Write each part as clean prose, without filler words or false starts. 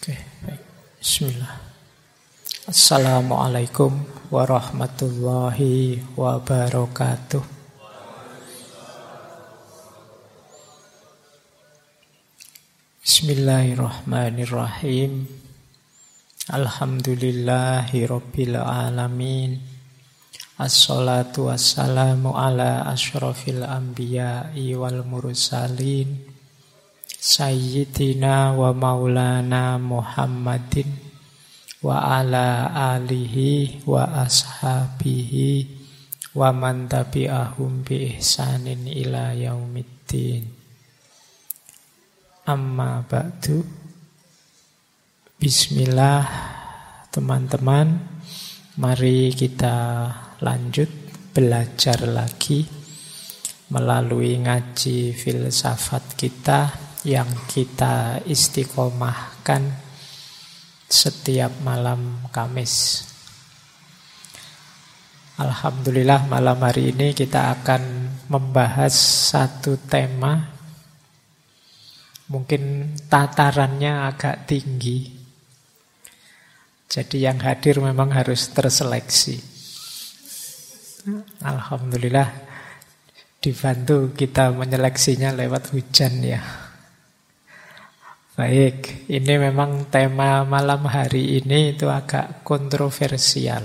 Oke, baik. Bismillah. Assalamualaikum warahmatullahi wabarakatuh. Bismillahirrahmanirrahim. Alhamdulillahi rabbil alamin. Assalatu wassalamu ala asyrafil anbiya'i wal mursalin Sayyidina wa maulana Muhammadin wa ala alihi wa ashabihi wa man tabi'ahum bi ihsanin ila yaumiddin. Amma ba'du. Bismillah teman-teman, mari kita lanjut belajar lagi melalui ngaji filsafat kita yang kita istiqomahkan setiap malam Kamis. Alhamdulillah malam hari ini kita akan membahas satu tema, mungkin tatarannya agak tinggi, jadi yang hadir memang harus terseleksi. Alhamdulillah dibantu kita menyeleksinya lewat hujan ya. Baik, ini memang tema malam hari ini itu agak kontroversial.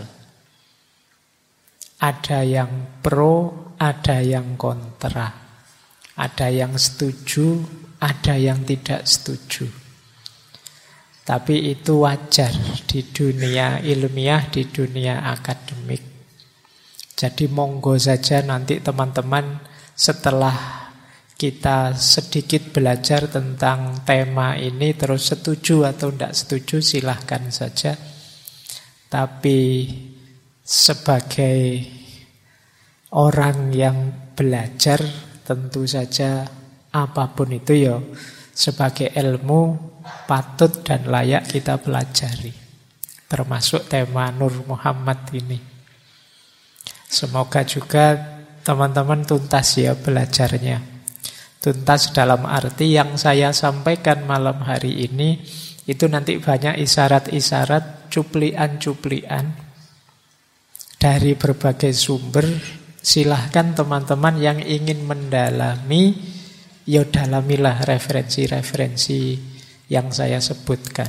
Ada yang pro, ada yang kontra. Ada yang setuju, ada yang tidak setuju. Tapi itu wajar di dunia ilmiah, di dunia akademik. Jadi monggo saja nanti teman-teman setelah kita sedikit belajar tentang tema ini terus setuju atau tidak setuju silahkan saja. Tapi sebagai orang yang belajar tentu saja apapun itu ya sebagai ilmu patut dan layak kita pelajari. Termasuk tema Nur Muhammad ini. Semoga juga teman-teman tuntas ya belajarnya. Tuntas dalam arti yang saya sampaikan malam hari ini itu nanti banyak isyarat-isyarat, cuplian-cuplian dari berbagai sumber. Silahkan teman-teman yang ingin mendalami, ya dalamilah referensi-referensi yang saya sebutkan.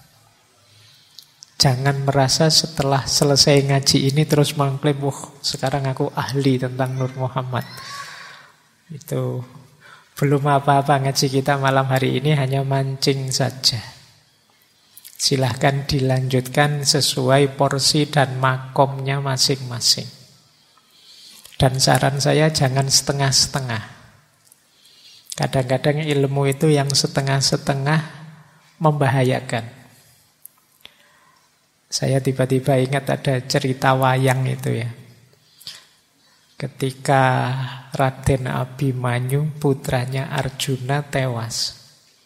Jangan merasa setelah selesai ngaji ini terus mengklaim, sekarang aku ahli tentang Nur Muhammad. Itu belum apa-apa ngaji kita malam hari ini, hanya mancing saja. Silahkan dilanjutkan sesuai porsi dan makomnya masing-masing. Dan saran saya jangan setengah-setengah. Kadang-kadang ilmu itu yang setengah-setengah membahayakan. Saya tiba-tiba ingat ada cerita wayang itu ya. Ketika Raden Abimanyu putranya Arjuna tewas.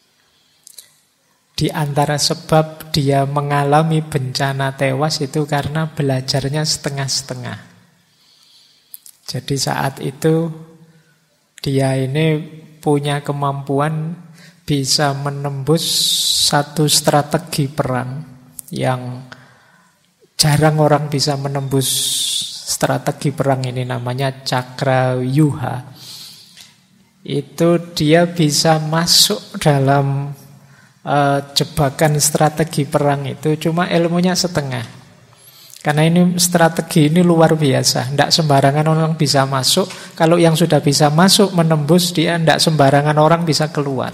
Di antara sebab dia mengalami bencana tewas itu karena belajarnya setengah-setengah. Jadi saat itu dia ini punya kemampuan bisa menembus satu strategi perang yang jarang orang bisa menembus. Strategi perang ini namanya Cakravyuha. Itu dia bisa masuk dalam jebakan strategi perang itu, cuma ilmunya setengah. Karena ini strategi ini luar biasa, tidak sembarangan orang bisa masuk. Kalau yang sudah bisa masuk menembus, dia tidak sembarangan orang bisa keluar.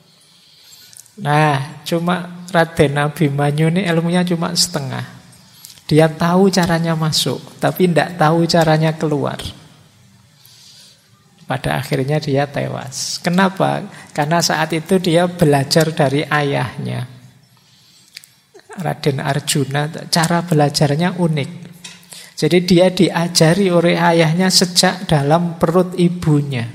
Nah, cuma Raden Abimanyu ini ilmunya cuma setengah. Dia tahu caranya masuk, tapi tidak tahu caranya keluar. Pada akhirnya dia tewas. Kenapa? Karena saat itu dia belajar dari ayahnya. Raden Arjuna, cara belajarnya unik. Jadi dia diajari oleh ayahnya sejak dalam perut ibunya.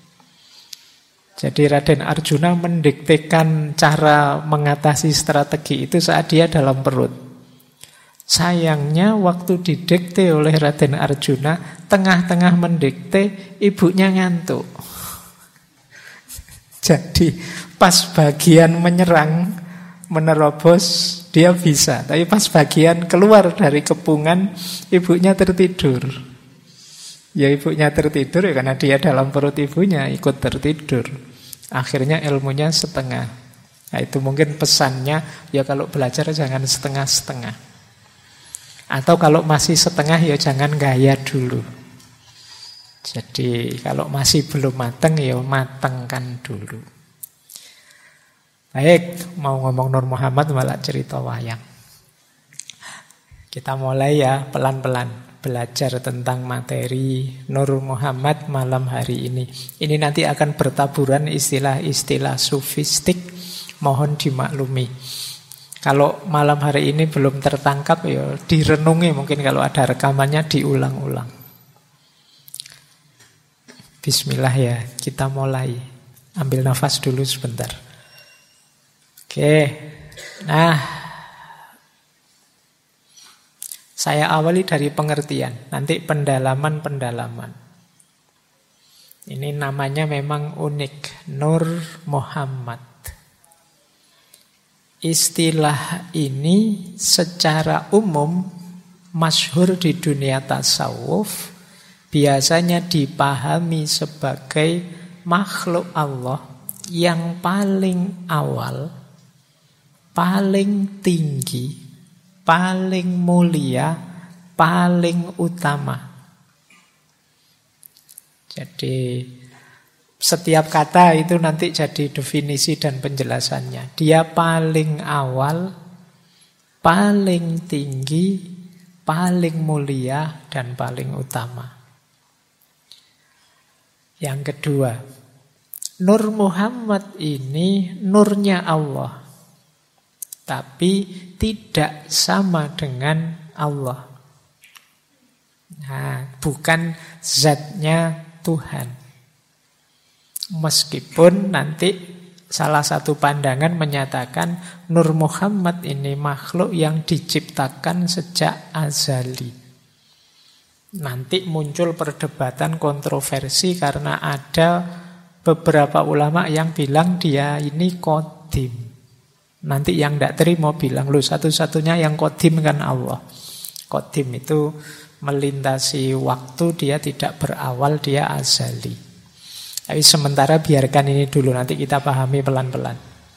Jadi Raden Arjuna mendiktekan cara mengatasi strategi itu saat dia dalam perut. Sayangnya waktu didikte oleh Raden Arjuna, tengah-tengah mendikte, ibunya ngantuk. Jadi pas bagian menyerang, menerobos, dia bisa. Tapi pas bagian keluar dari kepungan, ibunya tertidur. Ya ibunya tertidur ya karena dia dalam perut ibunya ikut tertidur. Akhirnya ilmunya setengah. Nah itu mungkin pesannya, ya kalau belajar jangan setengah-setengah. Atau kalau masih setengah ya jangan gaya dulu. Jadi kalau masih belum mateng ya matengkan dulu. Baik, mau ngomong Nur Muhammad malah cerita wayang. Kita mulai ya pelan-pelan belajar tentang materi Nur Muhammad malam hari ini. Ini nanti akan bertaburan istilah-istilah sufistik, mohon dimaklumi. Kalau malam hari ini belum tertangkap ya direnungi, mungkin kalau ada rekamannya diulang-ulang. Bismillah ya, kita mulai. Ambil nafas dulu sebentar. Oke, nah saya awali dari pengertian, nanti pendalaman-pendalaman. Ini namanya memang unik, Nur Muhammad. Istilah ini secara umum masyhur di dunia tasawuf, biasanya dipahami sebagai makhluk Allah yang paling awal, paling tinggi, paling mulia, paling utama. Jadi setiap kata itu nanti jadi definisi dan penjelasannya. Dia paling awal, paling tinggi, paling mulia, dan paling utama. Yang kedua, Nur Muhammad ini nurnya Allah, tapi tidak sama dengan Allah. Nah, bukan zatnya Tuhan. Meskipun nanti salah satu pandangan menyatakan Nur Muhammad ini makhluk yang diciptakan sejak azali. Nanti muncul perdebatan kontroversi karena ada beberapa ulama yang bilang dia ini qadim. Nanti yang tidak terima bilang, lu satu-satunya yang qadim kan Allah. Qadim itu melintasi waktu, dia tidak berawal, dia azali. Tapi sementara biarkan ini dulu, nanti kita pahami pelan-pelan.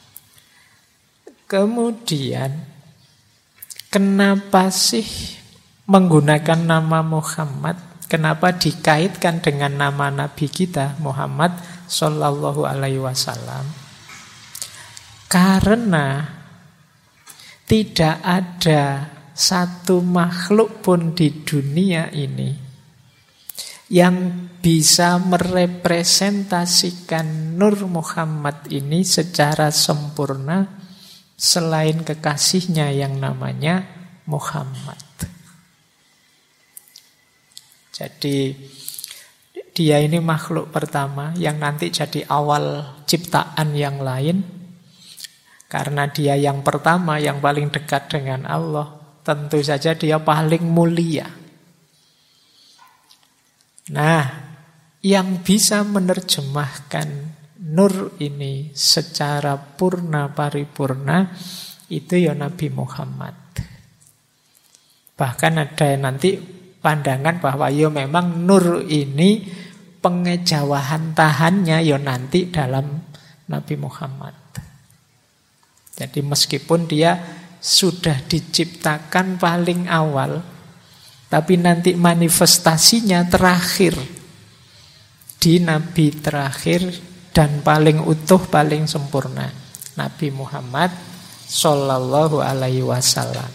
Kemudian, kenapa sih menggunakan nama Muhammad? Kenapa dikaitkan dengan nama Nabi kita, Muhammad Sallallahu Alaihi Wasallam? Karena tidak ada satu makhluk pun di dunia ini yang bisa merepresentasikan Nur Muhammad ini secara sempurna selain kekasihnya yang namanya Muhammad. Jadi dia ini makhluk pertama yang nanti jadi awal ciptaan yang lain. Karena dia yang pertama, yang paling dekat dengan Allah, tentu saja dia paling mulia. Nah, yang bisa menerjemahkan nur ini secara purna paripurna itu ya Nabi Muhammad. Bahkan ada nanti pandangan bahwa ya memang nur ini pengejawahan tahannya ya nanti dalam Nabi Muhammad. Jadi meskipun dia sudah diciptakan paling awal, tapi nanti manifestasinya terakhir di Nabi terakhir dan paling utuh, paling sempurna, Nabi Muhammad Sallallahu Alaihi Wasallam.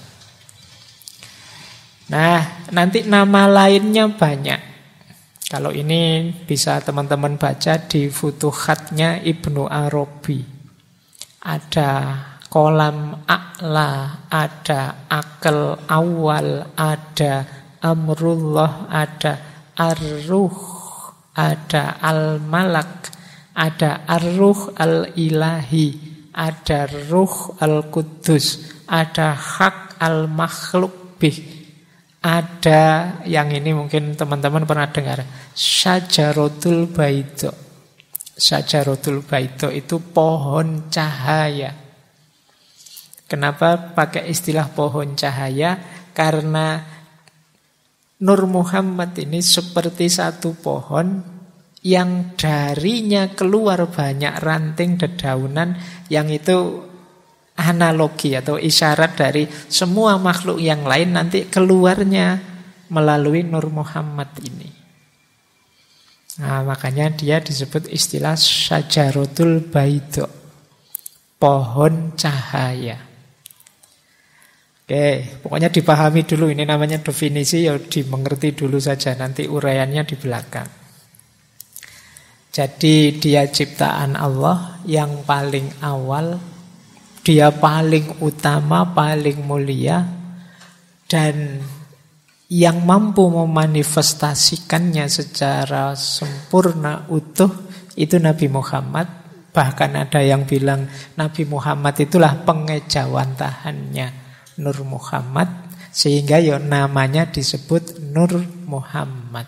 Nah, nanti nama lainnya banyak. Kalau ini bisa teman-teman baca di Futuhatnya Ibnu Arabi. Ada kolam a'la, ada akal awal, ada amrullah, ada ar-ruh, ada al-malak, ada ar-ruh al-ilahi, ada ruh al-qudus, ada hak al-makhluk bih, ada yang ini mungkin teman-teman pernah dengar, syajaratul baidha. Syajaratul baidha itu pohon cahaya. Kenapa pakai istilah pohon cahaya? Karena Nur Muhammad ini seperti satu pohon yang darinya keluar banyak ranting dedaunan, yang itu analogi atau isyarat dari semua makhluk yang lain nanti keluarnya melalui Nur Muhammad ini. Nah, makanya dia disebut istilah Syajaratul Baidha, pohon cahaya. Oke, pokoknya dipahami dulu, ini namanya definisi, ya dimengerti dulu saja, nanti uraiannya di belakang. Jadi dia ciptaan Allah yang paling awal, dia paling utama, paling mulia, dan yang mampu memanifestasikannya secara sempurna, utuh, itu Nabi Muhammad. Bahkan ada yang bilang Nabi Muhammad itulah pengejawantahannya Nur Muhammad, sehingga ya namanya disebut Nur Muhammad.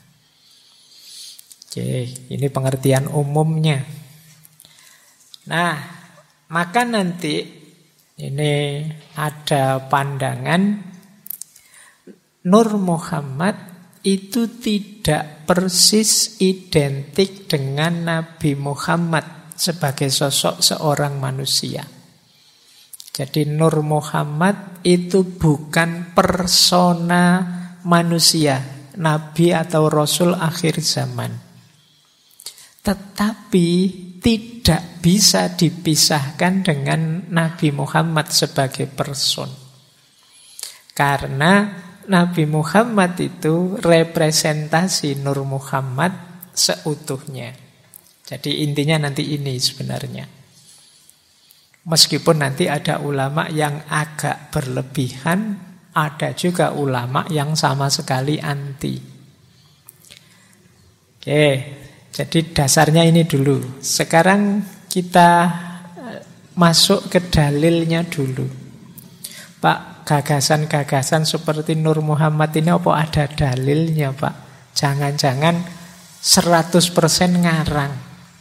Oke, ini pengertian umumnya. Nah, maka nanti ini ada pandangan Nur Muhammad itu tidak persis identik dengan Nabi Muhammad sebagai sosok seorang manusia. Jadi Nur Muhammad itu bukan persona manusia, nabi atau rasul akhir zaman. Tetapi tidak bisa dipisahkan dengan Nabi Muhammad sebagai person. Karena Nabi Muhammad itu representasi Nur Muhammad seutuhnya. Jadi intinya nanti ini sebenarnya. Meskipun nanti ada ulama yang agak berlebihan, ada juga ulama yang sama sekali anti. Oke, jadi dasarnya ini dulu. Sekarang kita masuk ke dalilnya dulu. Pak, gagasan-gagasan seperti Nur Muhammad ini apa ada dalilnya, Pak? Jangan-jangan 100% ngarang.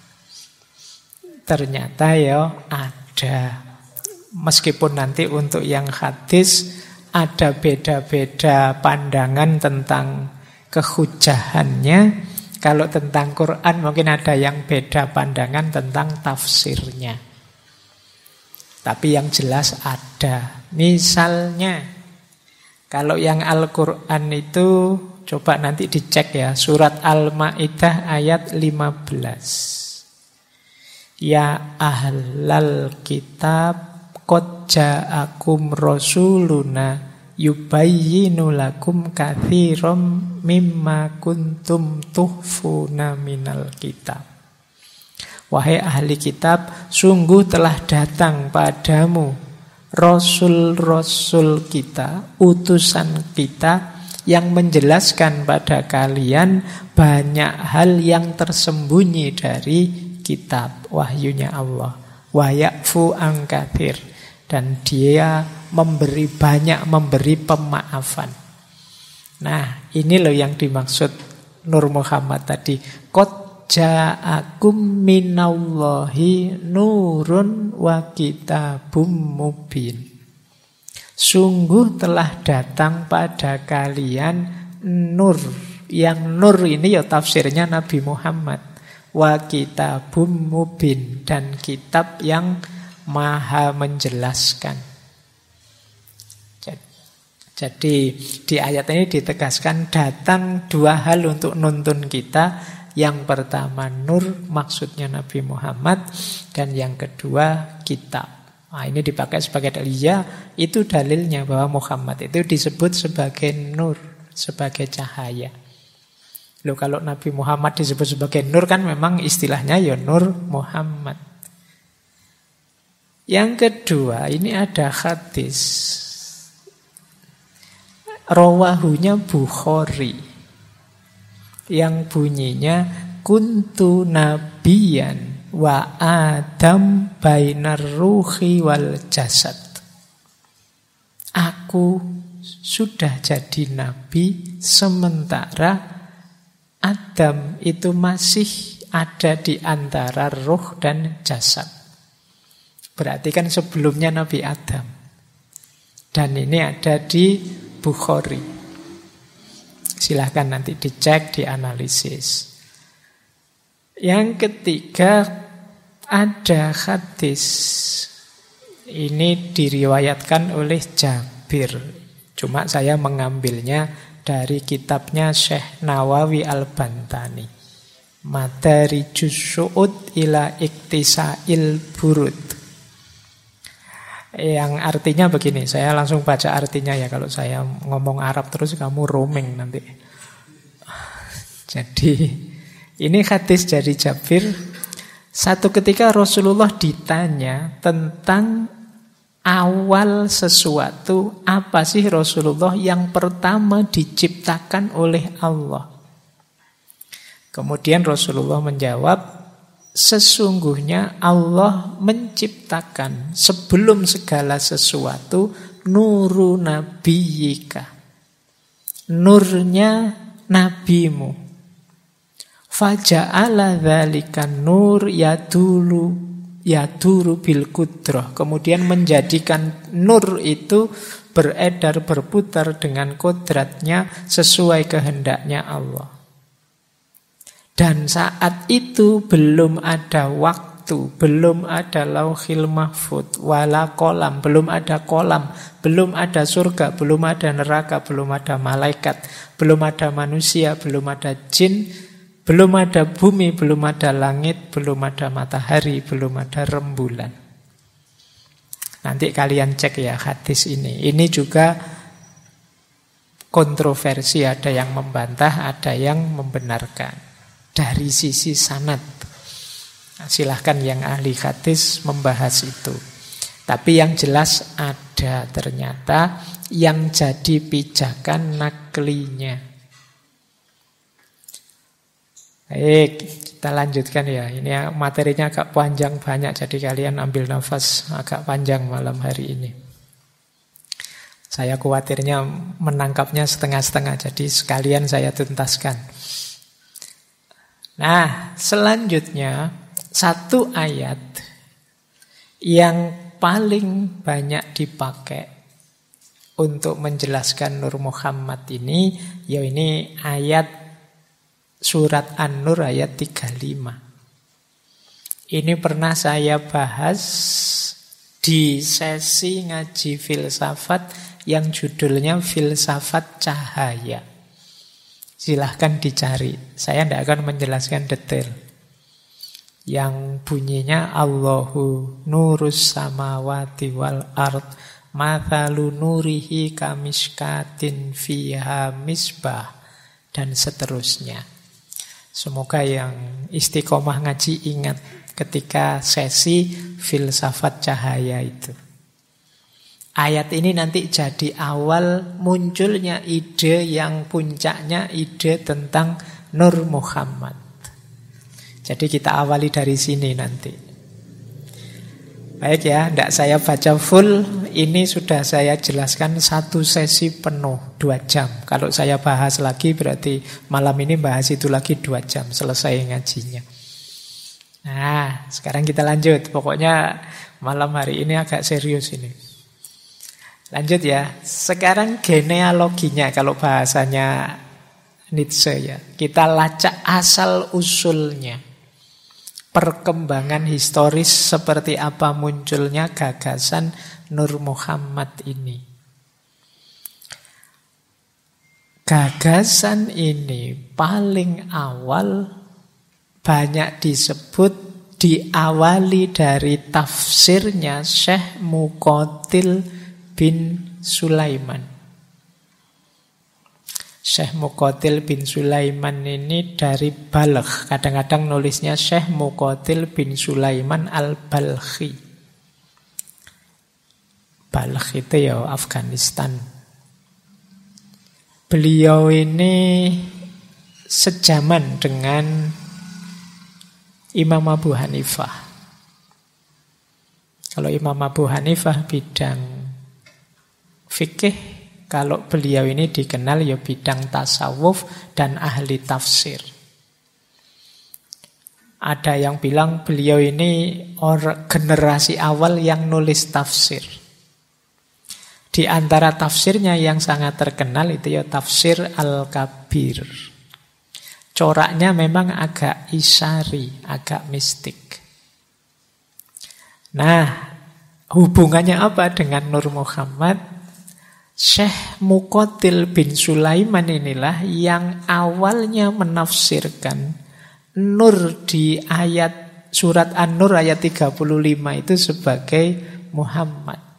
Ternyata ya ada. Meskipun nanti untuk yang hadis ada beda-beda pandangan tentang kehujahannya. Kalau tentang Quran mungkin ada yang beda pandangan tentang tafsirnya. Tapi yang jelas ada. Misalnya kalau yang Al-Quran itu coba nanti dicek ya, surat Al-Maidah ayat 15. Ya ahlal kitab qad ja'akum rasuluna yubayyinu lakum katsiran mimma kuntum tuhfuna minal kitab. Wahai ahli kitab, sungguh telah datang padamu rasul-rasul kita, utusan kita, yang menjelaskan pada kalian banyak hal yang tersembunyi dari kitab wahyunya Allah. Wa ya'fu an katsir, dan dia memberi banyak, memberi pemaafan. Nah, ini loh yang dimaksud Nur Muhammad tadi. Qad ja'akum minallahi nurun wa kitabum mubin. Sungguh telah datang pada kalian nur. Yang nur ini ya tafsirnya Nabi Muhammad. Wa kitabum mubin, dan kitab yang maha menjelaskan. Jadi di ayat ini ditegaskan datang dua hal untuk nuntun kita. Yang pertama nur, maksudnya Nabi Muhammad, dan yang kedua kitab. Nah, ini dipakai sebagai dalil. Ya, itu dalilnya bahwa Muhammad itu disebut sebagai nur, sebagai cahaya. Loh, kalau Nabi Muhammad disebut sebagai nur kan memang istilahnya ya Nur Muhammad. Yang kedua, ini ada hadis. Rawahunya Bukhari. Yang bunyinya kuntu nabiyan wa adam bainar ruhi wal jasad. Aku sudah jadi nabi sementara Adam itu masih ada di antara ruh dan jasad. Berarti kan sebelumnya Nabi Adam. Dan ini ada di Bukhari. Silahkan nanti dicek, dianalisis. Yang ketiga, ada hadis. Ini diriwayatkan oleh Jabir. Cuma saya mengambilnya dari kitabnya Syekh Nawawi Al-Bantani. Madarijus Su'ud ila Iktisail Burud. Yang artinya begini, saya langsung baca artinya ya. Kalau saya ngomong Arab terus kamu roaming nanti. Jadi ini hadis dari Jabir. Satu ketika Rasulullah ditanya tentang awal sesuatu, apa sih Rasulullah yang pertama diciptakan oleh Allah? Kemudian Rasulullah menjawab, sesungguhnya Allah menciptakan sebelum segala sesuatu nuru nabiyika, nurnya nabimu. Faja'ala dzalikan nur yaduru bil qudrah. Kemudian menjadikan nur itu beredar, berputar dengan kodratnya sesuai kehendaknya Allah. Dan saat itu belum ada waktu, belum ada lauhil mahfud, wala kolam, belum ada kolam, belum ada surga, belum ada neraka, belum ada malaikat, belum ada manusia, belum ada jin, belum ada bumi, belum ada langit, belum ada matahari, belum ada rembulan. Nanti kalian cek ya hadis ini. Ini juga kontroversi, ada yang membantah, ada yang membenarkan. Dari sisi sanad, silahkan yang ahli hadis membahas itu. Tapi yang jelas ada ternyata yang jadi pijakan naklinya. Baik, kita lanjutkan ya. Ini materinya agak panjang banyak, jadi kalian ambil nafas agak panjang malam hari ini. Saya khawatirnya menangkapnya setengah-setengah, jadi sekalian saya tuntaskan. Nah, selanjutnya satu ayat yang paling banyak dipakai untuk menjelaskan Nur Muhammad ini, ya ini ayat surat An-Nur ayat 35. Ini pernah saya bahas di sesi ngaji filsafat yang judulnya Filsafat Cahaya. Silahkan dicari. Saya tidak akan menjelaskan detail. Yang bunyinya Allahu nurus samawati wal ard mathalu nurihi kamishkatin fiha misbah, dan seterusnya. Semoga yang istiqomah ngaji ingat ketika sesi filsafat cahaya itu. Ayat ini nanti jadi awal munculnya ide yang puncaknya ide tentang Nur Muhammad. Jadi kita awali dari sini nanti. Baik ya, tidak saya baca full. Ini sudah saya jelaskan satu sesi penuh 2 jam. Kalau saya bahas lagi berarti malam ini bahas itu lagi 2 jam selesai ngajinya. Nah, sekarang kita lanjut. Pokoknya malam hari ini agak serius ini. Lanjut ya. Sekarang genealoginya kalau bahasanya Nietzsche ya. Kita lacak asal usulnya. Perkembangan historis seperti apa munculnya gagasan Nur Muhammad ini. Gagasan ini paling awal banyak disebut diawali dari tafsirnya Syekh Muqatil bin Sulaiman. Syekh Muqatil bin Sulaiman ini dari Balkh. Kadang-kadang nulisnya Syekh Muqatil bin Sulaiman al-Balkhi. Balkh itu ya Afghanistan. Beliau ini sejaman dengan Imam Abu Hanifah. Kalau Imam Abu Hanifah bidang fikih, kalau beliau ini dikenal ya bidang tasawuf dan ahli tafsir. Ada yang bilang beliau ini generasi awal yang nulis tafsir. Di antara tafsirnya yang sangat terkenal itu ya tafsir Al-Kabir. Coraknya memang agak isyari, agak mistik. Nah, hubungannya apa dengan Nur Muhammad? Syekh Muqatil bin Sulaiman inilah yang awalnya menafsirkan Nur di ayat surat An-Nur ayat 35 itu sebagai Muhammad.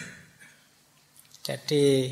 Jadi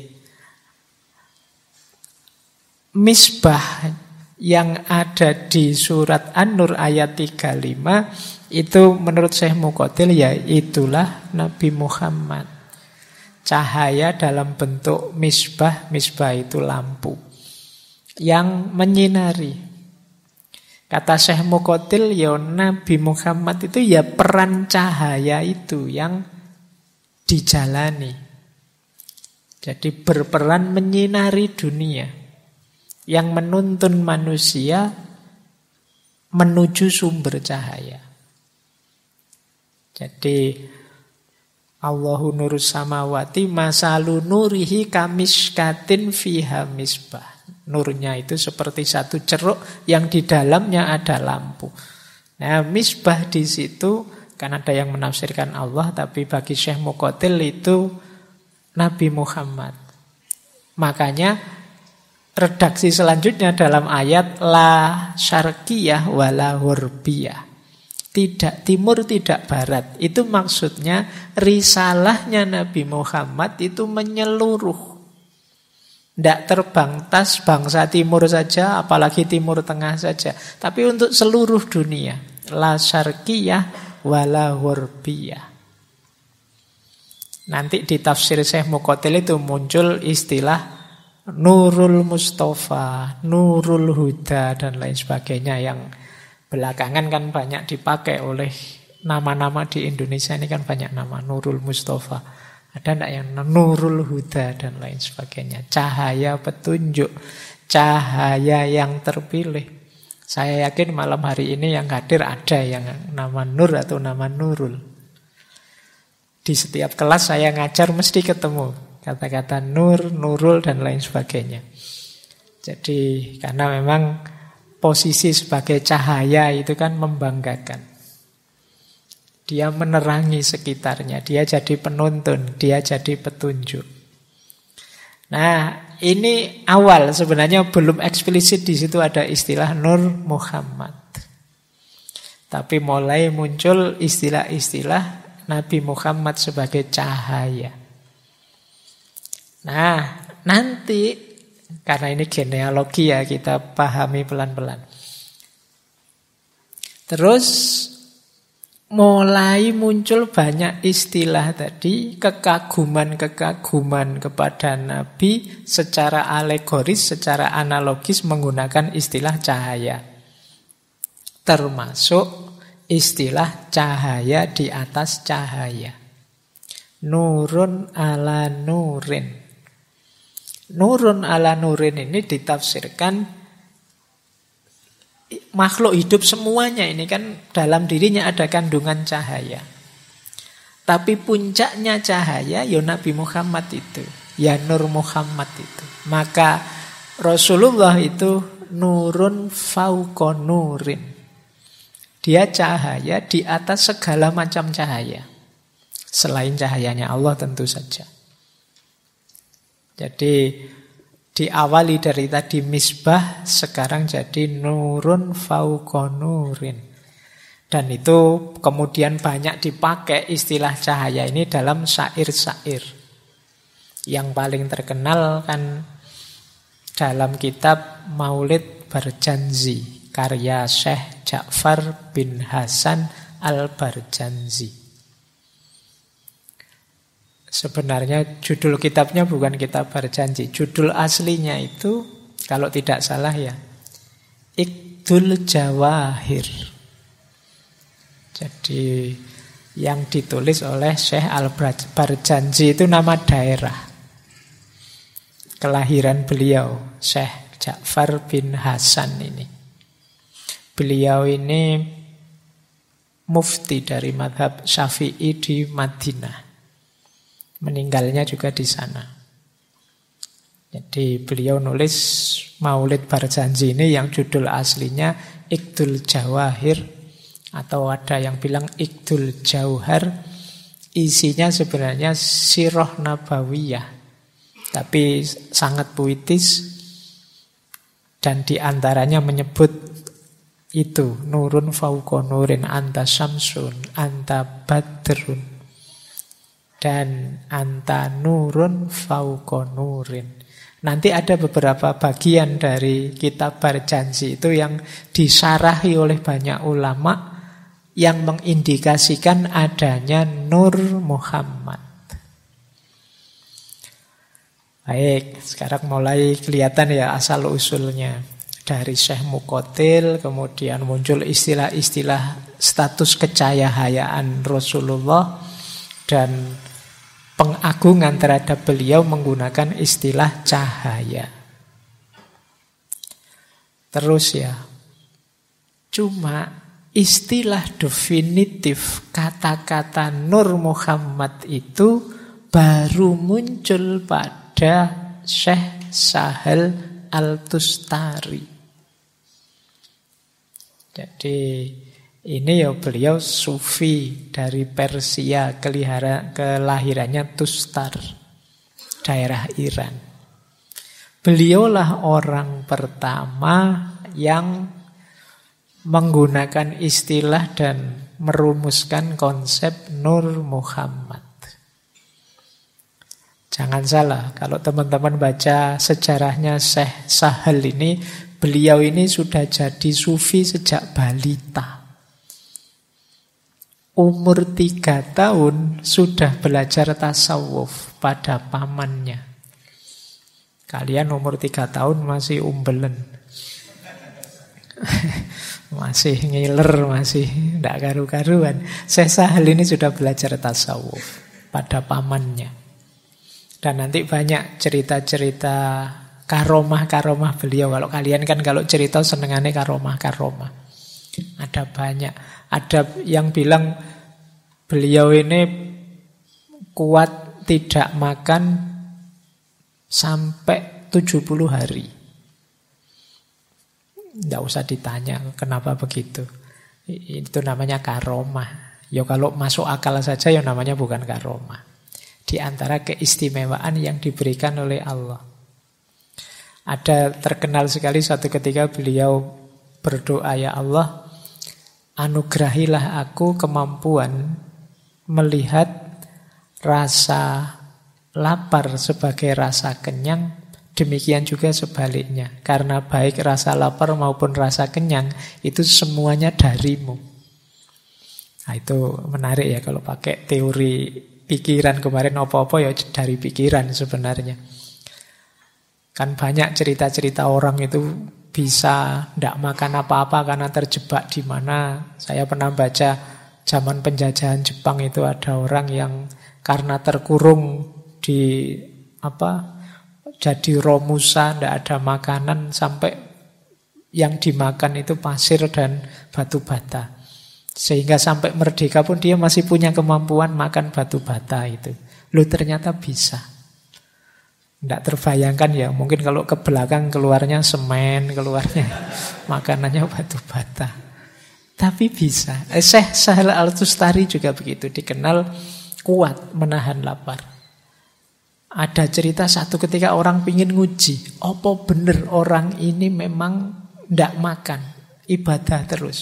misbah yang ada di surat An-Nur ayat 35 itu menurut Syekh Muqatil ya itulah Nabi Muhammad. Cahaya dalam bentuk misbah, misbah itu lampu yang menyinari. Kata Syekh Muqatil ya Nabi Muhammad itu ya peran cahaya itu yang dijalani. Jadi berperan menyinari dunia yang menuntun manusia menuju sumber cahaya. Jadi Allahu nurus samawati masalu nurihi kamiskatin fiha misbah. Nurnya itu seperti satu ceruk yang di dalamnya ada lampu. Nah, misbah di situ kan ada yang menafsirkan Allah, tapi bagi Syekh Muqatil itu Nabi Muhammad. Makanya redaksi selanjutnya dalam ayat la syarqiyah wala hurbiyah. Tidak timur, tidak barat. Itu maksudnya risalahnya Nabi Muhammad itu menyeluruh. Tidak terbangtas bangsa timur saja, apalagi timur tengah saja. Tapi untuk seluruh dunia. La syarqiyah wala hurbiyah. Nanti di tafsir Syekh Muqatil itu muncul istilah Nurul Mustafa, Nurul Huda, dan lain sebagainya yang belakangan kan banyak dipakai oleh nama-nama di Indonesia ini kan banyak nama Nurul Mustafa. Ada enggak yang Nurul Huda dan lain sebagainya. Cahaya petunjuk, cahaya yang terpilih. Saya yakin malam hari ini yang hadir ada yang nama Nur atau nama Nurul. Di setiap kelas saya ngajar mesti ketemu kata-kata Nur, Nurul, dan lain sebagainya. Jadi karena memang posisi sebagai cahaya itu kan membanggakan. Dia menerangi sekitarnya, dia jadi penuntun, dia jadi petunjuk. Nah, ini awal sebenarnya belum eksplisit di situ ada istilah Nur Muhammad. Tapi mulai muncul istilah-istilah Nabi Muhammad sebagai cahaya. Nah, nanti karena ini genealogi ya kita pahami pelan-pelan. Terus mulai muncul banyak istilah tadi, kekaguman-kekaguman kepada Nabi secara alegoris, secara analogis menggunakan istilah cahaya. Termasuk istilah cahaya di atas cahaya. Nurun ala nurin. Nurun ala nurin ini ditafsirkan makhluk hidup semuanya ini kan dalam dirinya ada kandungan cahaya. Tapi puncaknya cahaya ya Nabi Muhammad itu, ya Nur Muhammad itu. Maka Rasulullah itu nurun fauqa nurin. Dia cahaya di atas segala macam cahaya. Selain cahayanya Allah tentu saja. Jadi diawali dari tadi misbah, sekarang jadi nurun fauqa nurin. Dan itu kemudian banyak dipakai istilah cahaya ini dalam syair-syair. Yang paling terkenal kan dalam kitab Maulid Barjanzi, karya Syekh Ja'far bin Hasan Al-Barjanzi. Sebenarnya judul kitabnya bukan kitab Barjanzi. Judul aslinya itu kalau tidak salah ya Iqdul Jawahir. Jadi yang ditulis oleh Syekh Al-Barjanzi itu nama daerah kelahiran beliau, Syekh Ja'far bin Hasan ini. Beliau ini mufti dari mazhab Syafi'i di Madinah. Meninggalnya juga di sana. Jadi beliau nulis Maulid Barzanji ini yang judul aslinya Iqdul Jawahir, atau ada yang bilang Iqdul Jauhar. Isinya sebenarnya sirah nabawiyah, tapi sangat puitis, dan diantaranya menyebut itu nurun fauqa nurin, anta syamsun, anta badrun, dan anta nurun fauqa nurin. Nanti ada beberapa bagian dari kitab Barzanji itu yang disarahi oleh banyak ulama yang mengindikasikan adanya Nur Muhammad. Baik, sekarang mulai kelihatan ya asal-usulnya. Dari Syekh Muqatil, kemudian muncul istilah-istilah status kecahayaan Rasulullah, dan pengagungan terhadap beliau menggunakan istilah cahaya. Terus ya, cuma istilah definitif kata-kata Nur Muhammad itu baru muncul pada Syekh Sahal Al-Tustari. Jadi ini ya beliau sufi dari Persia, kelahirannya Tustar, daerah Iran. Beliaulah orang pertama yang menggunakan istilah dan merumuskan konsep Nur Muhammad. Jangan salah, kalau teman-teman baca sejarahnya Syekh Sahal ini, beliau ini sudah jadi sufi sejak balita. Umur 3 tahun sudah belajar tasawuf pada pamannya. Kalian umur 3 tahun masih umbelen. Masih ngiler, masih tidak karu-karuan. Syekh Sahal ini sudah belajar tasawuf pada pamannya. Dan nanti banyak cerita-cerita karomah-karomah beliau. Kalau kalian kan kalau cerita senengannya karomah-karomah. Ada banyak. Ada yang bilang beliau ini kuat tidak makan sampai 70 hari. Tidak usah ditanya kenapa begitu. Itu namanya karomah. Ya kalau masuk akal saja ya namanya bukan karomah. Di antara keistimewaan yang diberikan oleh Allah. Ada terkenal sekali suatu ketika beliau berdoa, ya Allah, anugerahilah aku kemampuan melihat rasa lapar sebagai rasa kenyang, demikian juga sebaliknya. Karena baik rasa lapar maupun rasa kenyang itu semuanya darimu. Nah, itu menarik ya kalau pakai teori pikiran kemarin, apa-apa ya dari pikiran sebenarnya. Kan banyak cerita-cerita orang itu bisa tidak makan apa-apa karena terjebak di mana. Saya pernah baca zaman penjajahan Jepang itu ada orang yang karena terkurung di jadi romusa, tidak ada makanan, sampai yang dimakan itu pasir dan batu bata. Sehingga sampai merdeka pun dia masih punya kemampuan makan batu bata itu. Loh ternyata bisa. Tidak terbayangkan ya, mungkin kalau ke belakang keluarnya semen, keluarnya makanannya batu bata. Tapi bisa. Syekh Sahal Al-Tustari juga begitu, dikenal kuat menahan lapar. Ada cerita satu ketika orang pingin nguji, apa benar orang ini memang tidak makan, ibadah terus.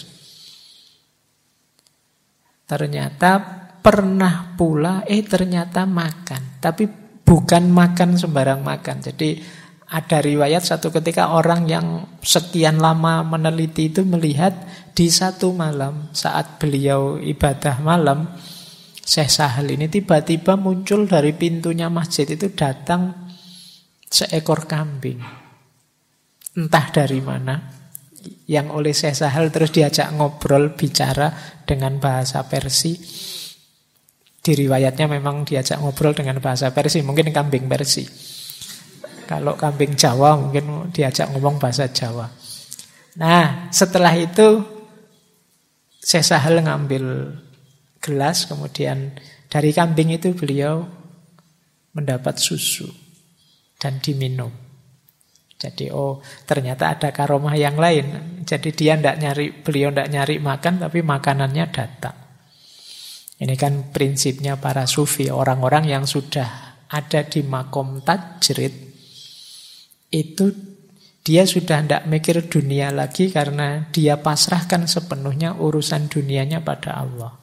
Ternyata pernah pula, ternyata makan. Tapi bukan makan sembarang makan. Jadi ada riwayat satu ketika orang yang sekian lama meneliti itu melihat di satu malam saat beliau ibadah malam, Syekh Sahal ini tiba-tiba muncul dari pintunya masjid itu datang seekor kambing. Entah dari mana. Yang oleh Syekh Sahal terus diajak ngobrol, bicara dengan bahasa Persia. Di riwayatnya memang diajak ngobrol dengan bahasa Persia, mungkin kambing Persia. Kalau kambing Jawa mungkin diajak ngomong bahasa Jawa. Nah, setelah itu Syekh Sahal ngambil gelas, kemudian dari kambing itu beliau mendapat susu dan diminum. Jadi ternyata ada karomah yang lain. Jadi beliau tidak nyari makan, tapi makanannya datang. Ini kan prinsipnya para sufi, orang-orang yang sudah ada di makom tajrid, itu dia sudah tidak mikir dunia lagi karena dia pasrahkan sepenuhnya urusan dunianya pada Allah.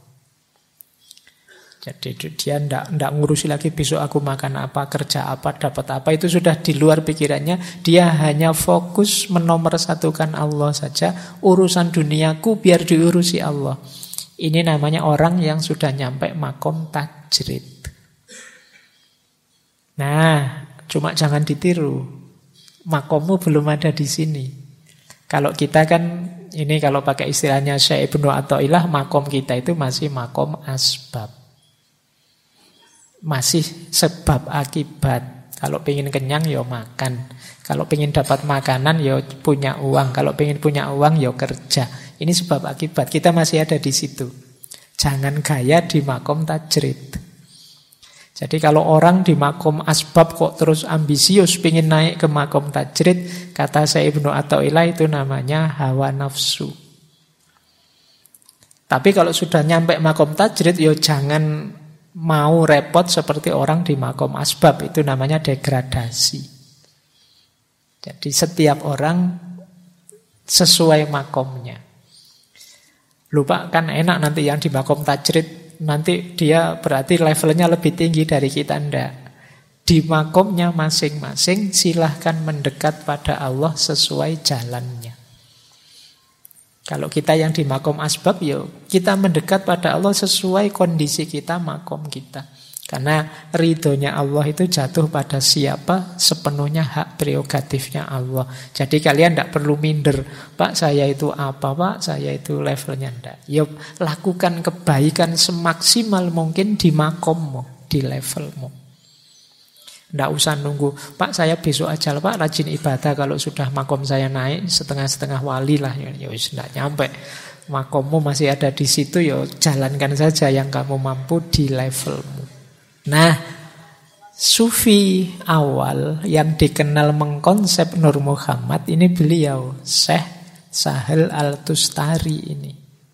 Jadi dia tidak ngurusi lagi besok aku makan apa, kerja apa, dapat apa. Itu sudah di luar pikirannya. Dia hanya fokus menomorsatukan Allah saja. Urusan duniaku biar diurusi Allah. Ini namanya orang yang sudah nyampe makom tajrid. Nah, cuma jangan ditiru. Makommu belum ada di sini. Kalau kita kan, ini kalau pakai istilahnya Syekh Ibnu Athaillah, makom kita itu masih makom asbab. Masih sebab akibat. Kalau pengen kenyang ya makan. Kalau pengen dapat makanan ya punya uang. Kalau pengen punya uang ya kerja. Ini sebab akibat. Kita masih ada di situ. Jangan gaya di makom tajrid. Jadi kalau orang di makom asbab kok terus ambisius pengen naik ke makom tajrid, kata Syekh Ibnu Athaillah itu namanya hawa nafsu. Tapi kalau sudah nyampe makom tajrid ya jangan mau repot seperti orang di makom asbab. Itu namanya degradasi. Jadi setiap orang sesuai makomnya. Lupa kan enak nanti yang di makom tajrid, nanti dia berarti levelnya lebih tinggi dari kita. Enggak. Di makomnya masing-masing silahkan mendekat pada Allah sesuai jalannya. Kalau kita yang di makom asbab, ya kita mendekat pada Allah sesuai kondisi kita, makom kita. Karena ridhonya Allah itu jatuh pada siapa, sepenuhnya hak prerogatifnya Allah. Jadi kalian tidak perlu minder, Pak saya itu apa, Pak saya itu levelnya enggak. Ya lakukan kebaikan semaksimal mungkin di makommu, di levelmu. Tidak usah nunggu, Pak saya besok aja Pak rajin ibadah, kalau sudah makom saya naik setengah-setengah wali lah. Ya wis tidak nyampe. Makommu masih ada di situ, ya jalankan saja yang kamu mampu di levelmu. Nah, sufi awal yang dikenal mengkonsep Nur Muhammad ini beliau, Syekh Sahal Al-Tustari ini.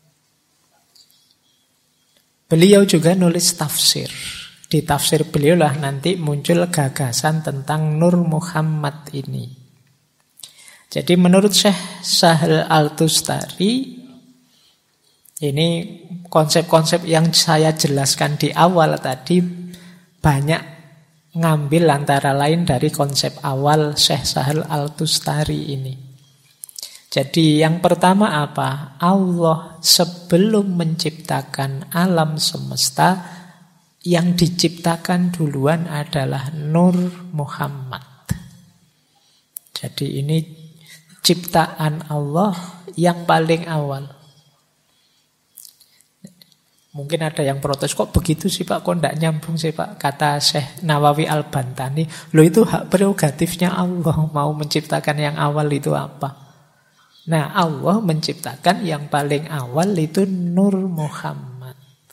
Beliau juga nulis tafsir. Di tafsir beliau lah nanti muncul gagasan tentang Nur Muhammad ini. Jadi menurut Syekh Sahal Al-Tustari, ini konsep-konsep yang saya jelaskan di awal tadi banyak ngambil antara lain dari konsep awal Syekh Sahal Al-Tustari ini. Jadi yang pertama apa? Allah sebelum menciptakan alam semesta, yang diciptakan duluan adalah Nur Muhammad. Jadi ini ciptaan Allah yang paling awal. Mungkin ada yang protes, kok begitu sih Pak, kok tidak nyambung sih Pak. Kata Syekh Nawawi Al-Bantani, loh itu hak prerogatifnya Allah, mau menciptakan yang awal itu apa. Nah Allah menciptakan yang paling awal itu Nur Muhammad.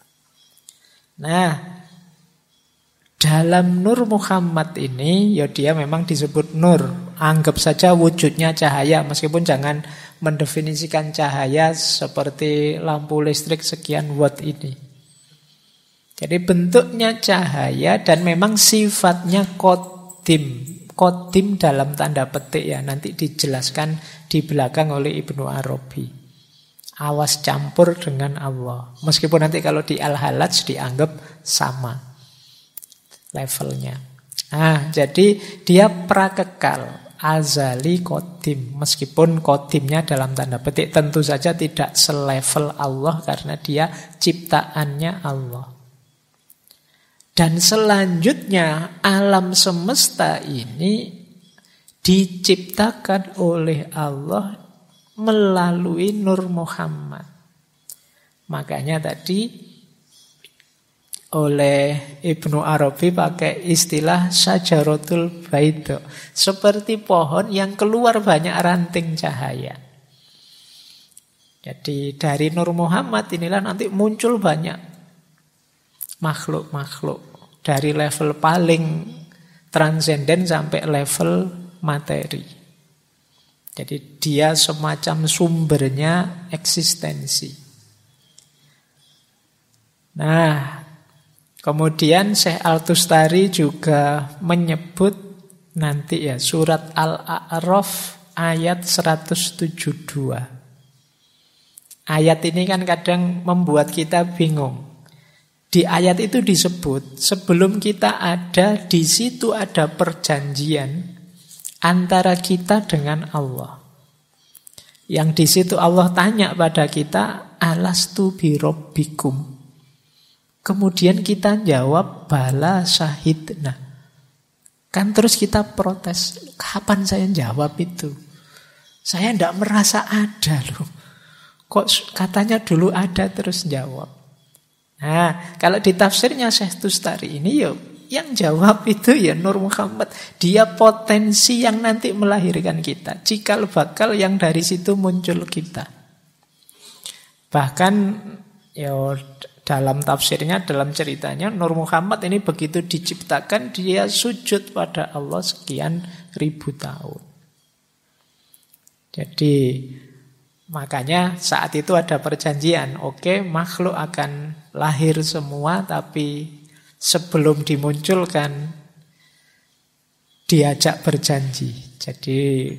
Nah dalam Nur Muhammad ini, ya dia memang disebut Nur. Anggap saja wujudnya cahaya, meskipun jangan mendefinisikan cahaya seperti lampu listrik sekian watt ini. Jadi bentuknya cahaya dan memang sifatnya qadim. Qadim dalam tanda petik ya, nanti dijelaskan di belakang oleh Ibnu Arabi. Awas campur dengan Allah. Meskipun nanti kalau di Al-Halaj dianggap sama levelnya. Jadi dia prakekal, azali qadim. Meskipun qadimnya dalam tanda petik tentu saja tidak selevel Allah karena dia ciptaannya Allah. Dan selanjutnya alam semesta ini diciptakan oleh Allah melalui Nur Muhammad. Makanya tadi oleh Ibnu Arabi pakai istilah syajaratul baida, seperti pohon yang keluar banyak ranting cahaya. Jadi dari Nur Muhammad inilah nanti muncul banyak makhluk-makhluk. Dari level paling transenden sampai level materi. Jadi dia semacam sumbernya eksistensi. Nah, kemudian Syekh Al-Tustari juga menyebut nanti ya surat Al-A'raf ayat 172. Ayat ini kan kadang membuat kita bingung. Di ayat itu disebut sebelum kita ada, di situ ada perjanjian antara kita dengan Allah. Yang di situ Allah tanya pada kita, alastu birabbikum. Kemudian kita jawab, bala syahidna. Kan terus kita protes, kapan saya jawab itu? Saya tidak merasa ada loh. Kok katanya dulu ada terus jawab. Nah, kalau di tafsirnya Syekh Tustari ini yang jawab itu ya Nur Muhammad. Dia potensi yang nanti melahirkan kita. Cikal bakal yang dari situ muncul kita. Bahkan dalam tafsirnya, dalam ceritanya Nur Muhammad ini begitu diciptakan dia sujud pada Allah sekian ribu tahun. Jadi makanya saat itu ada perjanjian. Oke, makhluk akan lahir semua, tapi sebelum dimunculkan diajak berjanji. Jadi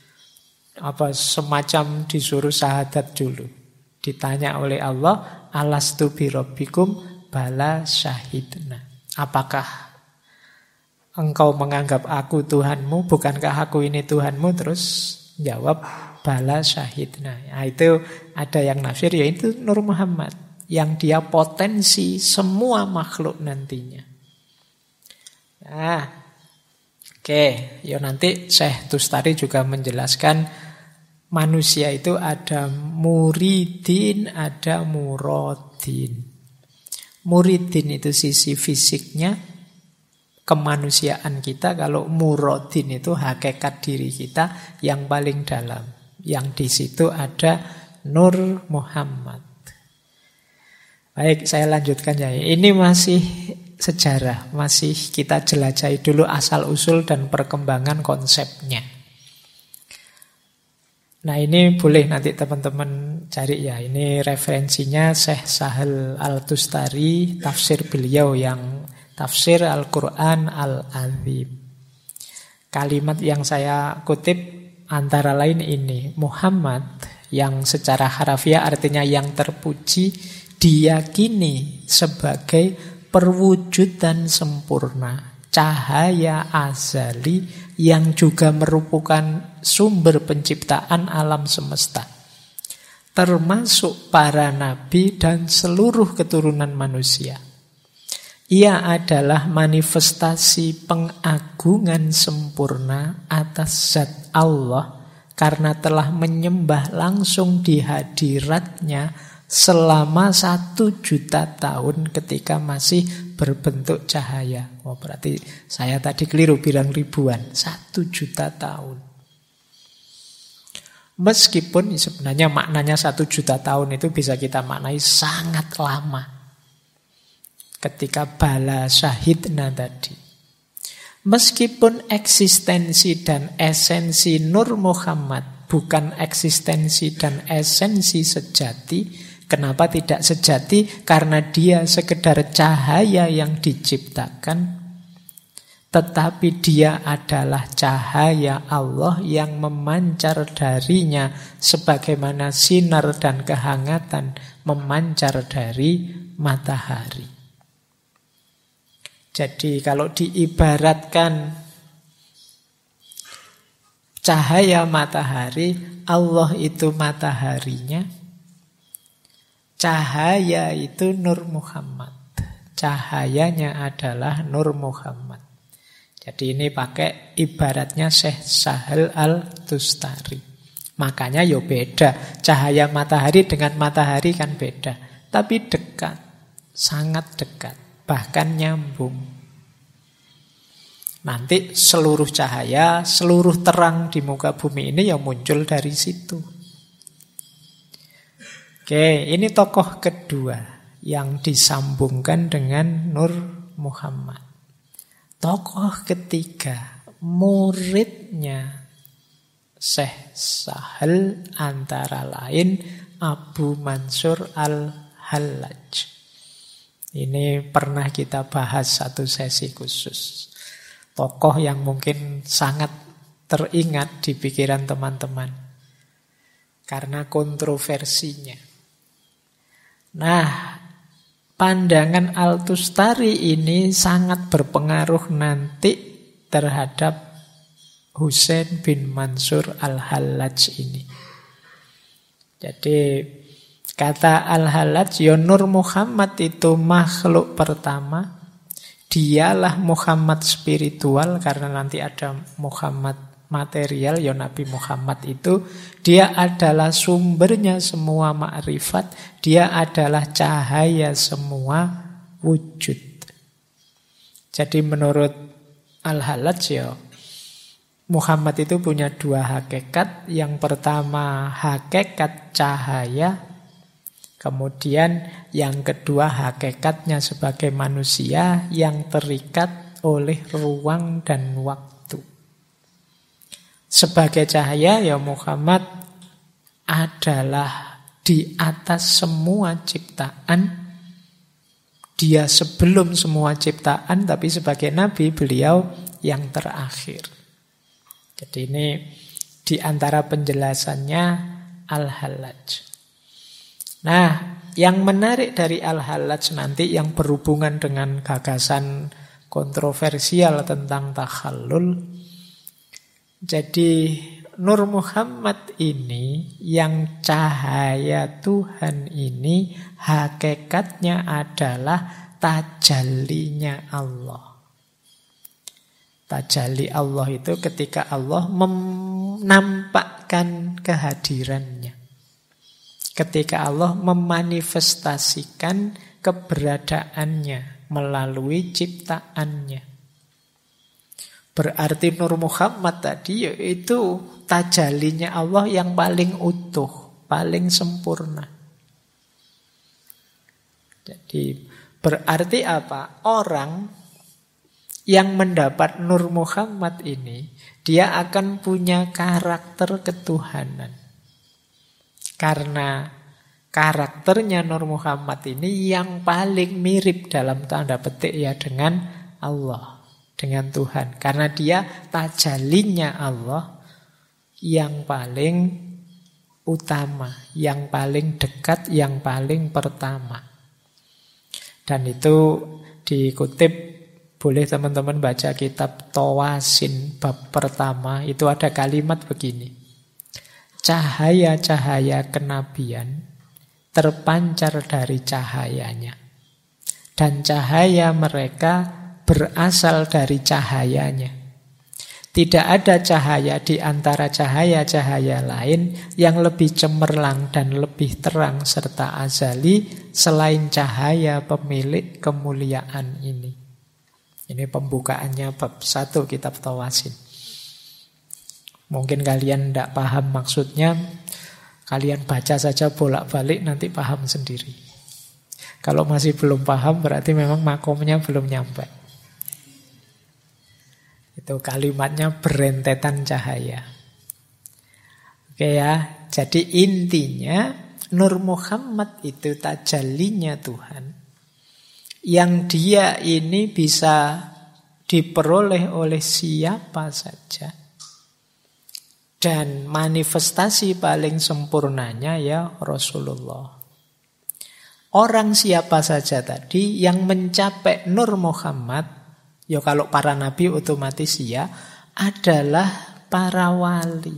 semacam disuruh syahadat dulu. Ditanya oleh Allah, alastu birabbikum, bala syahidna. Apakah engkau menganggap aku Tuhanmu? Bukankah aku ini Tuhanmu? Terus jawab, bala syahidna. Nah, itu ada yang nafsir, yaitu Nur Muhammad, yang dia potensi semua makhluk nantinya. Nah, oke, nanti Syekh Tustari juga menjelaskan manusia itu ada muridin, ada murodin. Muridin itu sisi fisiknya, kemanusiaan kita. Kalau murodin itu hakikat diri kita yang paling dalam. Yang di situ ada Nur Muhammad. Baik, saya lanjutkan ya. Ini masih sejarah, masih kita jelajahi dulu asal-usul dan perkembangan konsepnya. Nah, ini boleh nanti teman-teman cari ya. Ini referensinya Syekh Sahal Al-Tustari, tafsir beliau yang tafsir Al-Quran Al-Azim. Kalimat yang saya kutip antara lain ini, Muhammad yang secara harafiah artinya yang terpuji, diyakini sebagai perwujudan sempurna, cahaya azali yang juga merupakan sumber penciptaan alam semesta, termasuk para nabi dan seluruh keturunan manusia. Ia adalah manifestasi pengagungan sempurna atas zat Allah karena telah menyembah langsung di hadiratnya selama 1 juta tahun ketika masih berbentuk cahaya. Oh, berarti saya tadi keliru bilang ribuan. 1 juta tahun. Meskipun sebenarnya maknanya 1 juta tahun itu bisa kita maknai sangat lama. Ketika bala syahidna tadi. Meskipun eksistensi dan esensi Nur Muhammad bukan eksistensi dan esensi sejati. Kenapa tidak sejati? Karena dia sekedar cahaya yang diciptakan, tetapi dia adalah cahaya Allah yang memancar darinya sebagaimana sinar dan kehangatan memancar dari matahari. Jadi kalau diibaratkan cahaya matahari, Allah itu mataharinya. Cahaya itu Nur Muhammad. Cahayanya adalah Nur Muhammad. Jadi ini pakai ibaratnya Syekh Sahal Al-Tustari. Makanya beda. Cahaya matahari dengan matahari kan beda. Tapi dekat. Sangat dekat. Bahkan nyambung. Nanti seluruh cahaya, seluruh terang di muka bumi ini muncul dari situ. Oke, ini tokoh kedua yang disambungkan dengan Nur Muhammad. Tokoh ketiga, muridnya Syekh Sahal antara lain Abu Mansur Al-Hallaj. Ini pernah kita bahas satu sesi khusus. Tokoh yang mungkin sangat teringat di pikiran teman-teman karena kontroversinya. Nah, pandangan Al-Tustari ini sangat berpengaruh nanti terhadap Husain bin Mansur Al-Hallaj ini. Jadi kata Al-Hallaj, ya Nur Muhammad itu makhluk pertama. Dialah Muhammad spiritual, karena nanti ada Muhammad material, ya Nabi Muhammad itu. Dia adalah sumbernya semua makrifat. Dia adalah cahaya semua wujud. Jadi menurut Al-Hallaj, ya Muhammad itu punya dua hakikat. Yang pertama hakikat cahaya, kemudian yang kedua hakikatnya sebagai manusia yang terikat oleh ruang dan waktu. Sebagai cahaya, ya Muhammad adalah di atas semua ciptaan. Dia sebelum semua ciptaan, tapi sebagai Nabi beliau yang terakhir. Jadi ini di antara penjelasannya Al-Hallaj. Nah, yang menarik dari Al-Hallaj nanti yang berhubungan dengan gagasan kontroversial tentang takhallul. Jadi Nur Muhammad ini yang cahaya Tuhan ini hakikatnya adalah tajallinya Allah. Tajalli Allah itu ketika Allah menampakkan kehadirannya. Ketika Allah memanifestasikan keberadaannya melalui ciptaannya. Berarti Nur Muhammad tadi yaitu tajallinya Allah yang paling utuh, paling sempurna. Jadi berarti apa? Orang yang mendapat Nur Muhammad ini, dia akan punya karakter ketuhanan. Karena karakternya Nur Muhammad ini yang paling mirip dalam tanda petik ya dengan Allah, dengan Tuhan. Karena dia tajallinya Allah yang paling utama, yang paling dekat, yang paling pertama. Dan itu dikutip, boleh teman-teman baca kitab Tawasin bab pertama, itu ada kalimat begini. Cahaya-cahaya kenabian terpancar dari cahayanya. Dan cahaya mereka berasal dari cahayanya. Tidak ada cahaya di antara cahaya-cahaya lain yang lebih cemerlang dan lebih terang serta azali selain cahaya pemilik kemuliaan ini. Ini pembukaannya bab 1 kitab Tawasin. Mungkin kalian tidak paham maksudnya, kalian baca saja bolak-balik nanti paham sendiri. Kalau masih belum paham berarti memang makomnya belum nyampe. Itu kalimatnya berentetan cahaya. Oke ya, jadi intinya Nur Muhammad itu tajallinya Tuhan. Yang dia ini bisa diperoleh oleh siapa saja. Dan manifestasi paling sempurnanya ya Rasulullah. Orang siapa saja tadi yang mencapai Nur Muhammad, ya kalau para nabi otomatis ya, adalah para wali.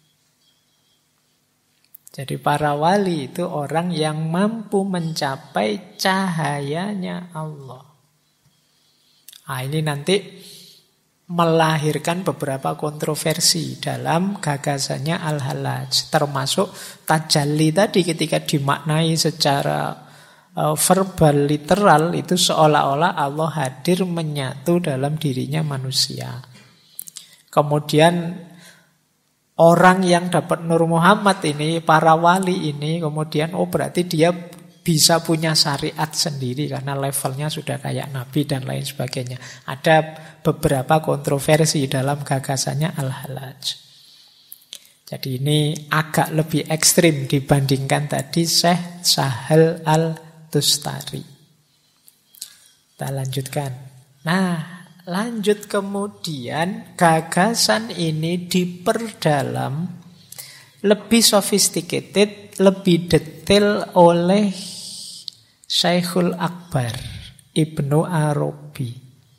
Jadi para wali itu orang yang mampu mencapai cahayanya Allah. Nah, ini nanti melahirkan beberapa kontroversi dalam gagasannya Al-Hallaj. Termasuk tajalli tadi ketika dimaknai secara verbal literal itu seolah-olah Allah hadir menyatu dalam dirinya manusia. Kemudian orang yang dapat Nur Muhammad ini, para wali ini, kemudian berarti dia bisa punya syariat sendiri karena levelnya sudah kayak Nabi dan lain sebagainya. Ada beberapa kontroversi dalam gagasannya Al-Hallaj. Jadi ini agak lebih ekstrim dibandingkan tadi Syekh Sahal Al-Tustari. Kita lanjutkan. Nah, lanjut kemudian gagasan ini diperdalam lebih sophisticated, lebih detail oleh Syekhul Akbar Ibnu Arabi.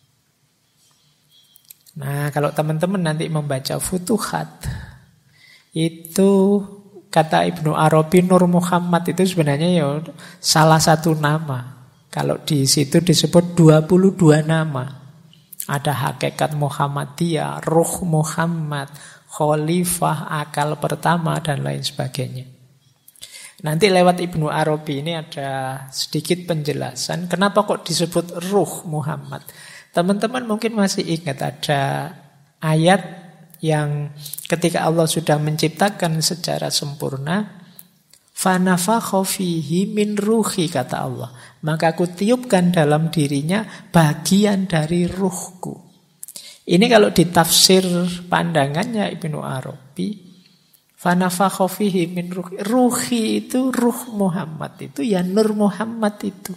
Nah, kalau teman-teman nanti membaca Futuhat, itu kata Ibnu Arabi Nur Muhammad itu sebenarnya ya salah satu nama. Kalau di situ disebut 22 nama. Ada hakikat Muhammadiyah, Ruh Muhammad, Khalifah, akal pertama, dan lain sebagainya. Nanti lewat Ibnu Arabi ini ada sedikit penjelasan kenapa kok disebut Ruh Muhammad. Teman-teman mungkin masih ingat ada ayat yang ketika Allah sudah menciptakan secara sempurna, fanafakha fihi min ruhi, kata Allah, maka aku tiupkan dalam dirinya bagian dari ruhku. Ini kalau ditafsir pandangannya Ibnu Arabi, fanafakha fihi min ruhi. Ruhi itu ruh Muhammad itu ya Nur Muhammad itu.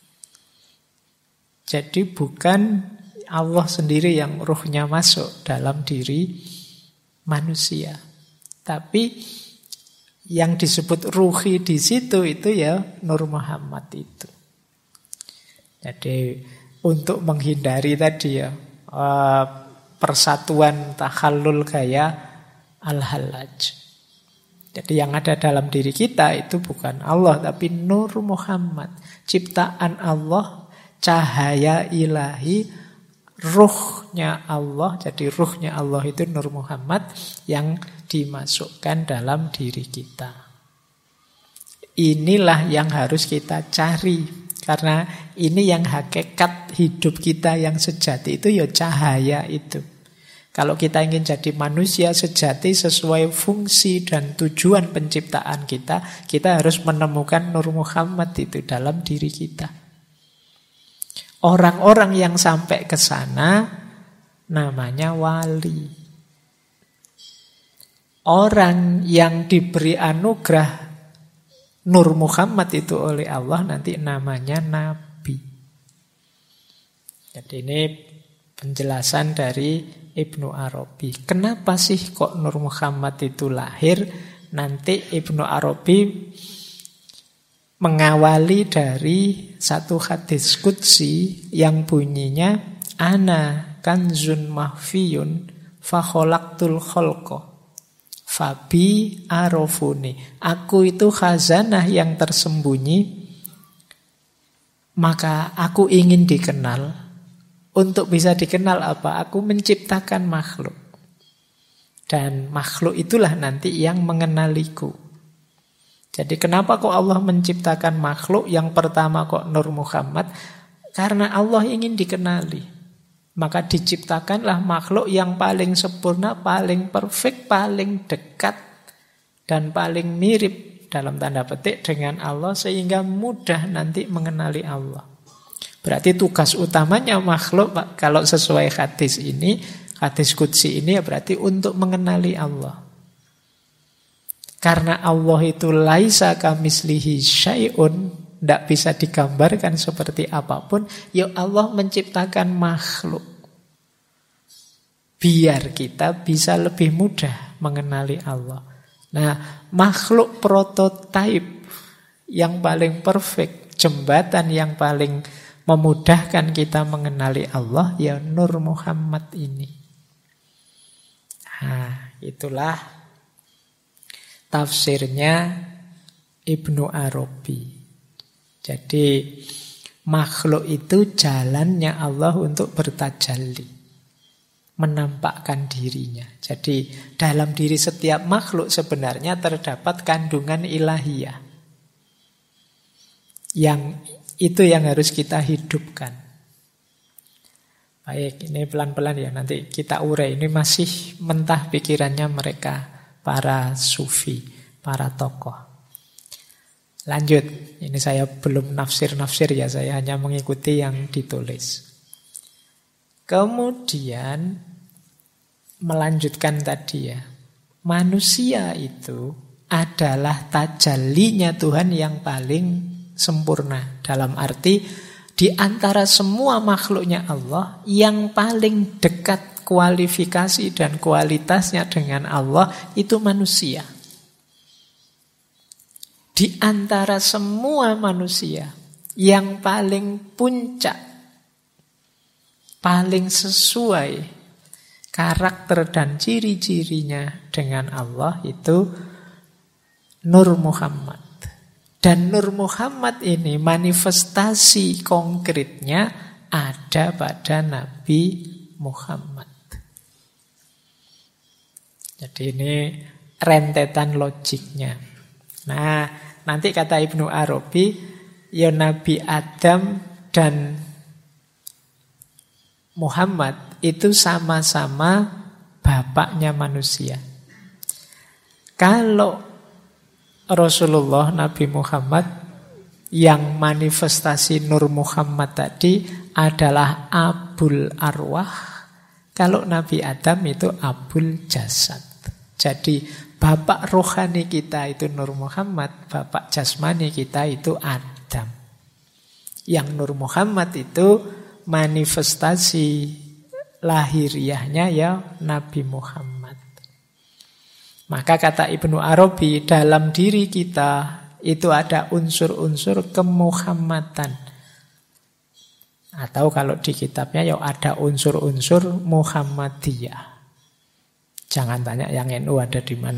Jadi bukan Allah sendiri yang ruhnya masuk dalam diri manusia. Tapi yang disebut ruhi di situ itu ya Nur Muhammad itu. Jadi untuk menghindari tadi ya persatuan takhallul gaya Al-Hallaj. Jadi yang ada dalam diri kita itu bukan Allah, tapi Nur Muhammad. Ciptaan Allah, cahaya ilahi, ruhnya Allah. Jadi ruhnya Allah itu Nur Muhammad yang dimasukkan dalam diri kita. Inilah yang harus kita cari. Karena ini yang hakikat hidup kita yang sejati itu ya cahaya itu. Kalau kita ingin jadi manusia sejati sesuai fungsi dan tujuan penciptaan kita, kita harus menemukan Nur Muhammad itu dalam diri kita. Orang-orang yang sampai ke sana namanya wali. Orang yang diberi anugerah Nur Muhammad itu oleh Allah nanti namanya Nabi. Jadi ini penjelasan dari Ibnu Arabi. Kenapa sih kok Nur Muhammad itu lahir? Nanti Ibnu Arabi mengawali dari satu hadis qudsi yang bunyinya ana kanzun mahfiyun fa khalaqtul khalqa fabi arafuni. Aku itu khazanah yang tersembunyi, maka aku ingin dikenal. Untuk bisa dikenal apa? Aku menciptakan makhluk. Dan makhluk itulah nanti yang mengenaliku. Jadi kenapa kok Allah menciptakan makhluk? Yang pertama kok Nur Muhammad? Karena Allah ingin dikenali. Maka diciptakanlah makhluk yang paling sempurna, paling perfect, paling dekat, dan paling mirip dalam tanda petik dengan Allah, sehingga mudah nanti mengenali Allah. Berarti tugas utamanya makhluk, kalau sesuai hadis ini, hadis qudsi ini, ya berarti untuk mengenali Allah. Karena Allah itu laisa kamislihi syai'un, tidak bisa digambarkan seperti apapun, ya Allah menciptakan makhluk. Biar kita bisa lebih mudah mengenali Allah. Nah, makhluk prototipe yang paling perfect, jembatan yang paling memudahkan kita mengenali Allah, ya Nur Muhammad ini. Nah, itulah tafsirnya Ibnu Arabi. Jadi makhluk itu jalannya Allah untuk bertajalli, menampakkan dirinya. Jadi dalam diri setiap makhluk sebenarnya terdapat kandungan ilahiyah. Yang itu yang harus kita hidupkan. Baik, ini pelan-pelan ya, nanti kita urai. Ini masih mentah pikirannya mereka para sufi, para tokoh. Lanjut, ini saya belum nafsir-nafsir ya, saya hanya mengikuti yang ditulis. Kemudian melanjutkan tadi ya, manusia itu adalah tajallinya Tuhan yang paling sempurna. Dalam arti di antara semua makhluknya Allah, yang paling dekat kualifikasi dan kualitasnya dengan Allah itu manusia. Di antara semua manusia, yang paling puncak, paling sesuai karakter dan ciri-cirinya dengan Allah itu Nur Muhammad. Dan Nur Muhammad ini manifestasi konkretnya ada pada Nabi Muhammad. Jadi ini rentetan logiknya. Nah, nanti kata Ibnu Arabi, ya Nabi Adam dan Muhammad itu sama-sama bapaknya manusia. Kalau Rasulullah Nabi Muhammad yang manifestasi Nur Muhammad tadi adalah Abul Arwah, kalau Nabi Adam itu Abul Jasad. Jadi bapak rohani kita itu Nur Muhammad, bapak jasmani kita itu Adam. Yang Nur Muhammad itu manifestasi lahiriahnya ya Nabi Muhammad. Maka kata Ibnu Arabi, dalam diri kita itu ada unsur-unsur kemuhammadan. Atau kalau di kitabnya ya ada unsur-unsur Muhammadiyah. Jangan tanya yang NU ada di mana.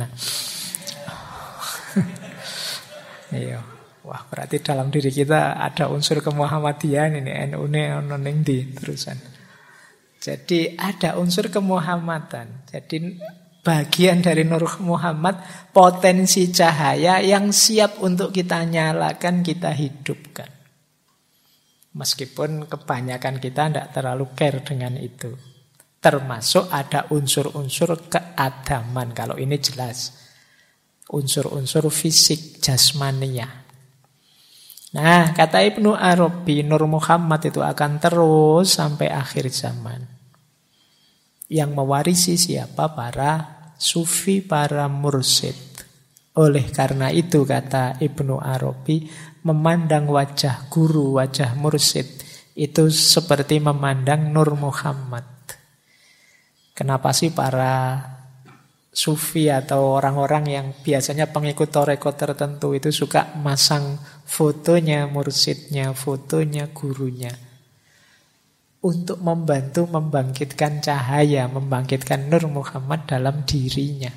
Iya. Wah, berarti dalam diri kita ada unsur kemuhammadian ini. NU ini ono ning ndi terusan. Jadi ada unsur kemuhammadan. Jadi bagian dari Nur Muhammad, potensi cahaya yang siap untuk kita nyalakan, kita hidupkan. Meskipun kebanyakan kita tidak terlalu care dengan itu. Termasuk ada unsur-unsur keadaman. Kalau ini jelas. Unsur-unsur fisik jasmania. Nah, kata Ibnu Arabi, Nur Muhammad itu akan terus sampai akhir zaman. Yang mewarisi siapa? Para sufi, para mursyid. Oleh karena itu, kata Ibnu Arabi, memandang wajah guru, wajah mursyid, itu seperti memandang Nur Muhammad. Kenapa sih para sufi atau orang-orang yang biasanya pengikut toreko tertentu itu suka masang fotonya mursyidnya, fotonya gurunya? Untuk membantu membangkitkan cahaya, membangkitkan Nur Muhammad dalam dirinya.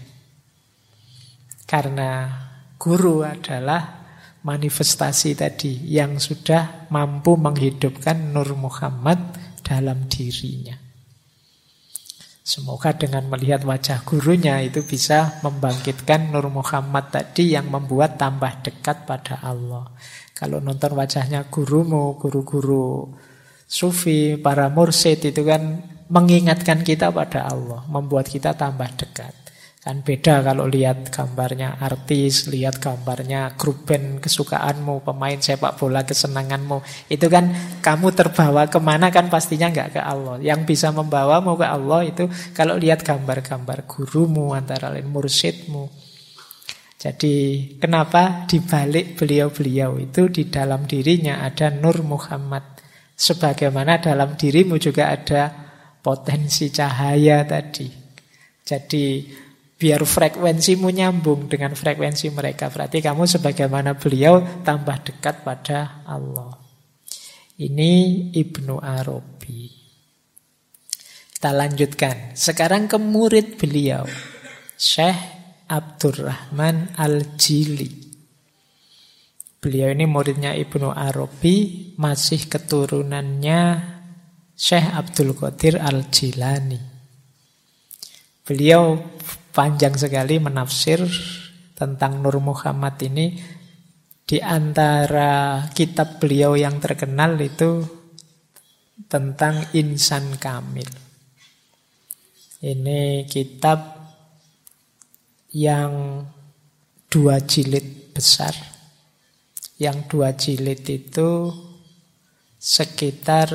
Karena guru adalah manifestasi tadi yang sudah mampu menghidupkan Nur Muhammad dalam dirinya. Semoga dengan melihat wajah gurunya itu bisa membangkitkan Nur Muhammad tadi yang membuat tambah dekat pada Allah. Kalau nonton wajahnya gurumu, guru-guru sufi, para mursyid itu kan mengingatkan kita pada Allah, membuat kita tambah dekat. Kan beda kalau lihat gambarnya artis, lihat gambarnya grup band kesukaanmu, pemain sepak bola kesenanganmu. Itu kan kamu terbawa kemana kan pastinya nggak ke Allah. Yang bisa membawamu ke Allah itu kalau lihat gambar-gambar gurumu, antara lain mursyidmu. Jadi kenapa dibalik beliau-beliau itu di dalam dirinya ada Nur Muhammad. Sebagaimana dalam dirimu juga ada potensi cahaya tadi. Jadi biar frekuensimu nyambung dengan frekuensi mereka. Berarti kamu sebagaimana beliau tambah dekat pada Allah. Ini Ibnu Arabi. Kita lanjutkan. Sekarang ke murid beliau, Syekh Abdurrahman Al-Jili. Beliau ini muridnya Ibnu Arabi, masih keturunannya Syekh Abdul Qadir Al-Jilani. Beliau panjang sekali menafsir tentang Nur Muhammad ini. Di antara kitab beliau yang terkenal itu tentang Insan Kamil. Ini kitab yang 2 jilid besar. Yang 2 jilid itu sekitar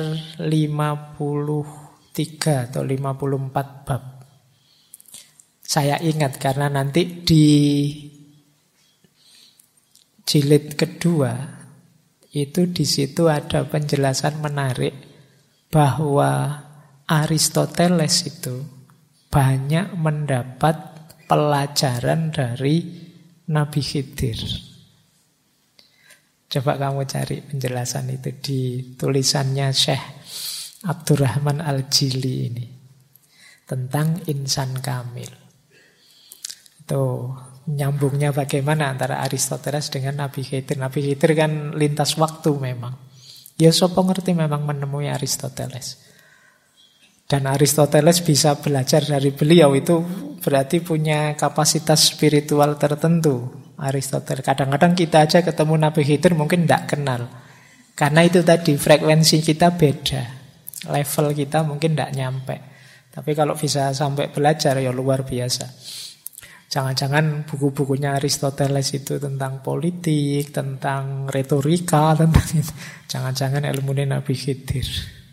53 atau 54 bab. Saya ingat karena nanti di jilid kedua itu di situ ada penjelasan menarik bahwa Aristoteles itu banyak mendapat pelajaran dari Nabi Khidir. Coba kamu cari penjelasan itu di tulisannya Syekh Abdurrahman Al-Jili ini tentang insan kamil. Itu nyambungnya bagaimana antara Aristoteles dengan Nabi Khidir. Nabi Khidir kan lintas waktu memang. Ya sapa ngerti memang menemui Aristoteles. Dan Aristoteles bisa belajar dari beliau, itu berarti punya kapasitas spiritual tertentu. Aristoteles. Kadang-kadang kita aja ketemu Nabi Khidir mungkin tidak kenal. Karena itu tadi, frekuensi kita beda. Level kita mungkin tidak nyampe. Tapi kalau bisa sampai belajar ya luar biasa. Jangan-jangan buku-bukunya Aristoteles itu tentang politik, tentang retorika, tentang itu. Jangan-jangan ilmunya Nabi Khidir.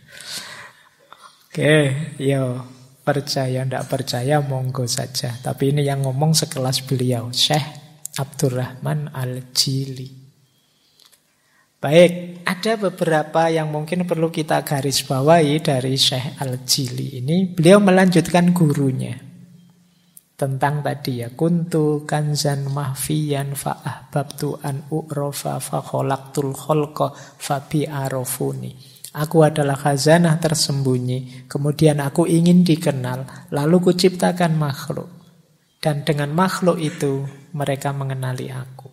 Oke, yo percaya ndak percaya monggo saja. Tapi ini yang ngomong sekelas beliau, Syekh Abdurrahman Al-Jili. Baik, ada beberapa yang mungkin perlu kita garis bawahi dari Syekh Al-Jili ini. Beliau melanjutkan gurunya tentang tadi ya, kuntu kanzan mahfiyan fa ahbabtu an u'rafa fa khalaqtul khalqa fa bi arafuni. Aku adalah khazanah tersembunyi, kemudian aku ingin dikenal, lalu kuciptakan makhluk. Dan dengan makhluk itu mereka mengenali aku.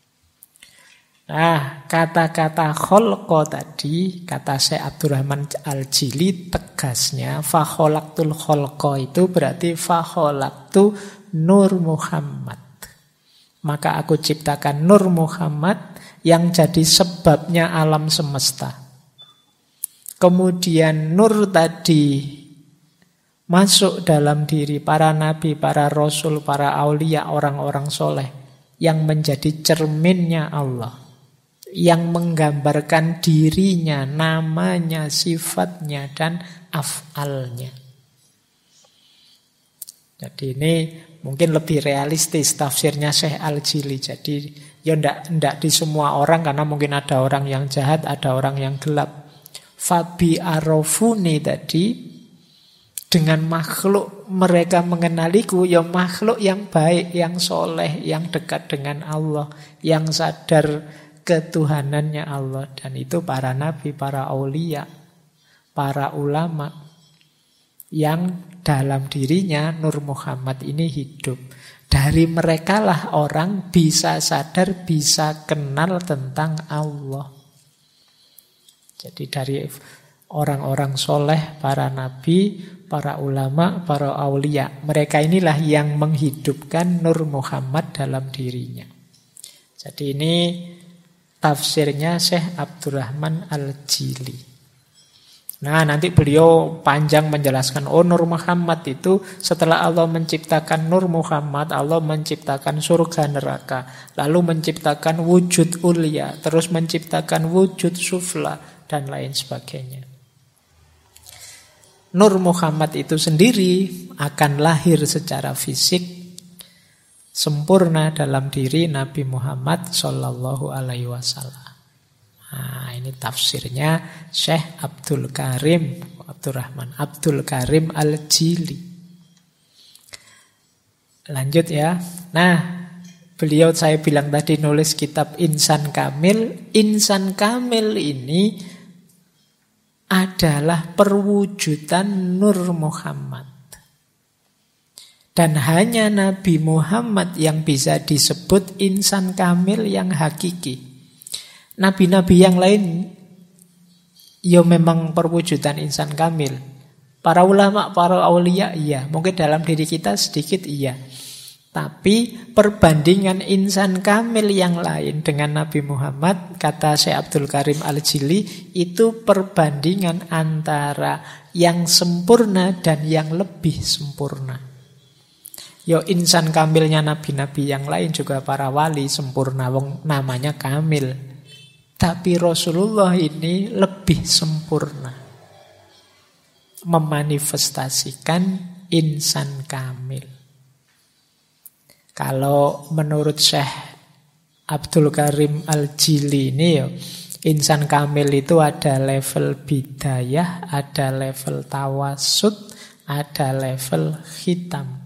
Nah, kata-kata kholqa tadi, kata Syekh Abdurrahman Al-Jili, tegasnya fa khalaqtul kholqa itu berarti fa khalaqtu Nur Muhammad. Maka aku ciptakan Nur Muhammad yang jadi sebabnya alam semesta. Kemudian nur tadi masuk dalam diri para nabi, para rasul, para aulia, orang-orang soleh yang menjadi cerminnya Allah, yang menggambarkan dirinya, namanya, sifatnya, dan af'alnya. Jadi ini mungkin lebih realistis tafsirnya Syekh Al-Jili. Jadi ya ndak di semua orang, karena mungkin ada orang yang jahat, ada orang yang gelap. Fabi arafuni tadi, dengan makhluk mereka mengenaliku, ya makhluk yang baik, yang soleh, yang dekat dengan Allah, yang sadar ketuhanannya Allah. Dan itu para nabi, para aulia, para ulama, yang dalam dirinya Nur Muhammad ini hidup. Dari merekalah orang bisa sadar, bisa kenal tentang Allah. Jadi dari orang-orang soleh, para nabi, para ulama, para aulia, mereka inilah yang menghidupkan Nur Muhammad dalam dirinya. Jadi ini tafsirnya Syekh Abdurrahman Al-Jili. Nah, nanti beliau panjang menjelaskan, oh Nur Muhammad itu setelah Allah menciptakan Nur Muhammad, Allah menciptakan surga neraka, lalu menciptakan wujud ulia, terus menciptakan wujud sufla, dan lain sebagainya. Nur Muhammad itu sendiri akan lahir secara fisik sempurna dalam diri Nabi Muhammad Sallallahu Alaihi Wasallam. Nah, ini tafsirnya Syekh Abdul Karim Al-Jili. Lanjut ya. Nah, beliau saya bilang tadi nulis kitab Insan Kamil. Insan Kamil ini adalah perwujudan Nur Muhammad. Dan hanya Nabi Muhammad yang bisa disebut insan kamil yang hakiki. Nabi-nabi yang lain ya memang perwujudan insan kamil. Para ulama, para aulia iya, mungkin dalam diri kita sedikit iya. Tapi perbandingan insan kamil yang lain dengan Nabi Muhammad, kata Syekh Abdul Karim Al-Jili, itu perbandingan antara yang sempurna dan yang lebih sempurna. Yo insan kamilnya nabi-nabi yang lain juga para wali sempurna, wong namanya kamil. Tapi Rasulullah ini lebih sempurna, memanifestasikan insan kamil. Kalau menurut Syekh Abdul Karim Al-Jili ini ya, insan kamil itu ada level bidayah, ada level tawasud, ada level khitam.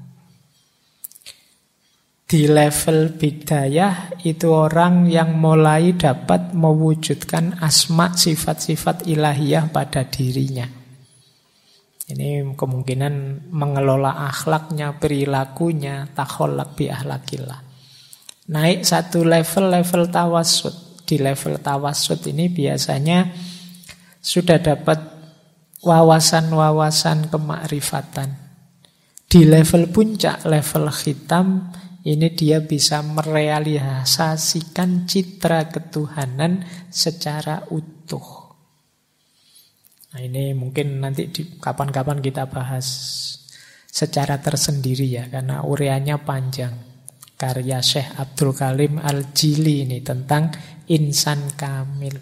Di level bidayah itu orang yang mulai dapat mewujudkan asma sifat-sifat ilahiyah pada dirinya. Ini kemungkinan mengelola akhlaknya, perilakunya, takholak bi ahlakillah. Naik satu level tawasud. Di level tawasud ini biasanya sudah dapat wawasan-wawasan kemakrifatan. Di level puncak, level khitam, ini dia bisa merealisasikan citra ketuhanan secara utuh. Nah ini mungkin nanti kapan-kapan kita bahas secara tersendiri ya, karena ureanya panjang. Karya Syekh Abdul Karim Al-Jili ini tentang insan kamil.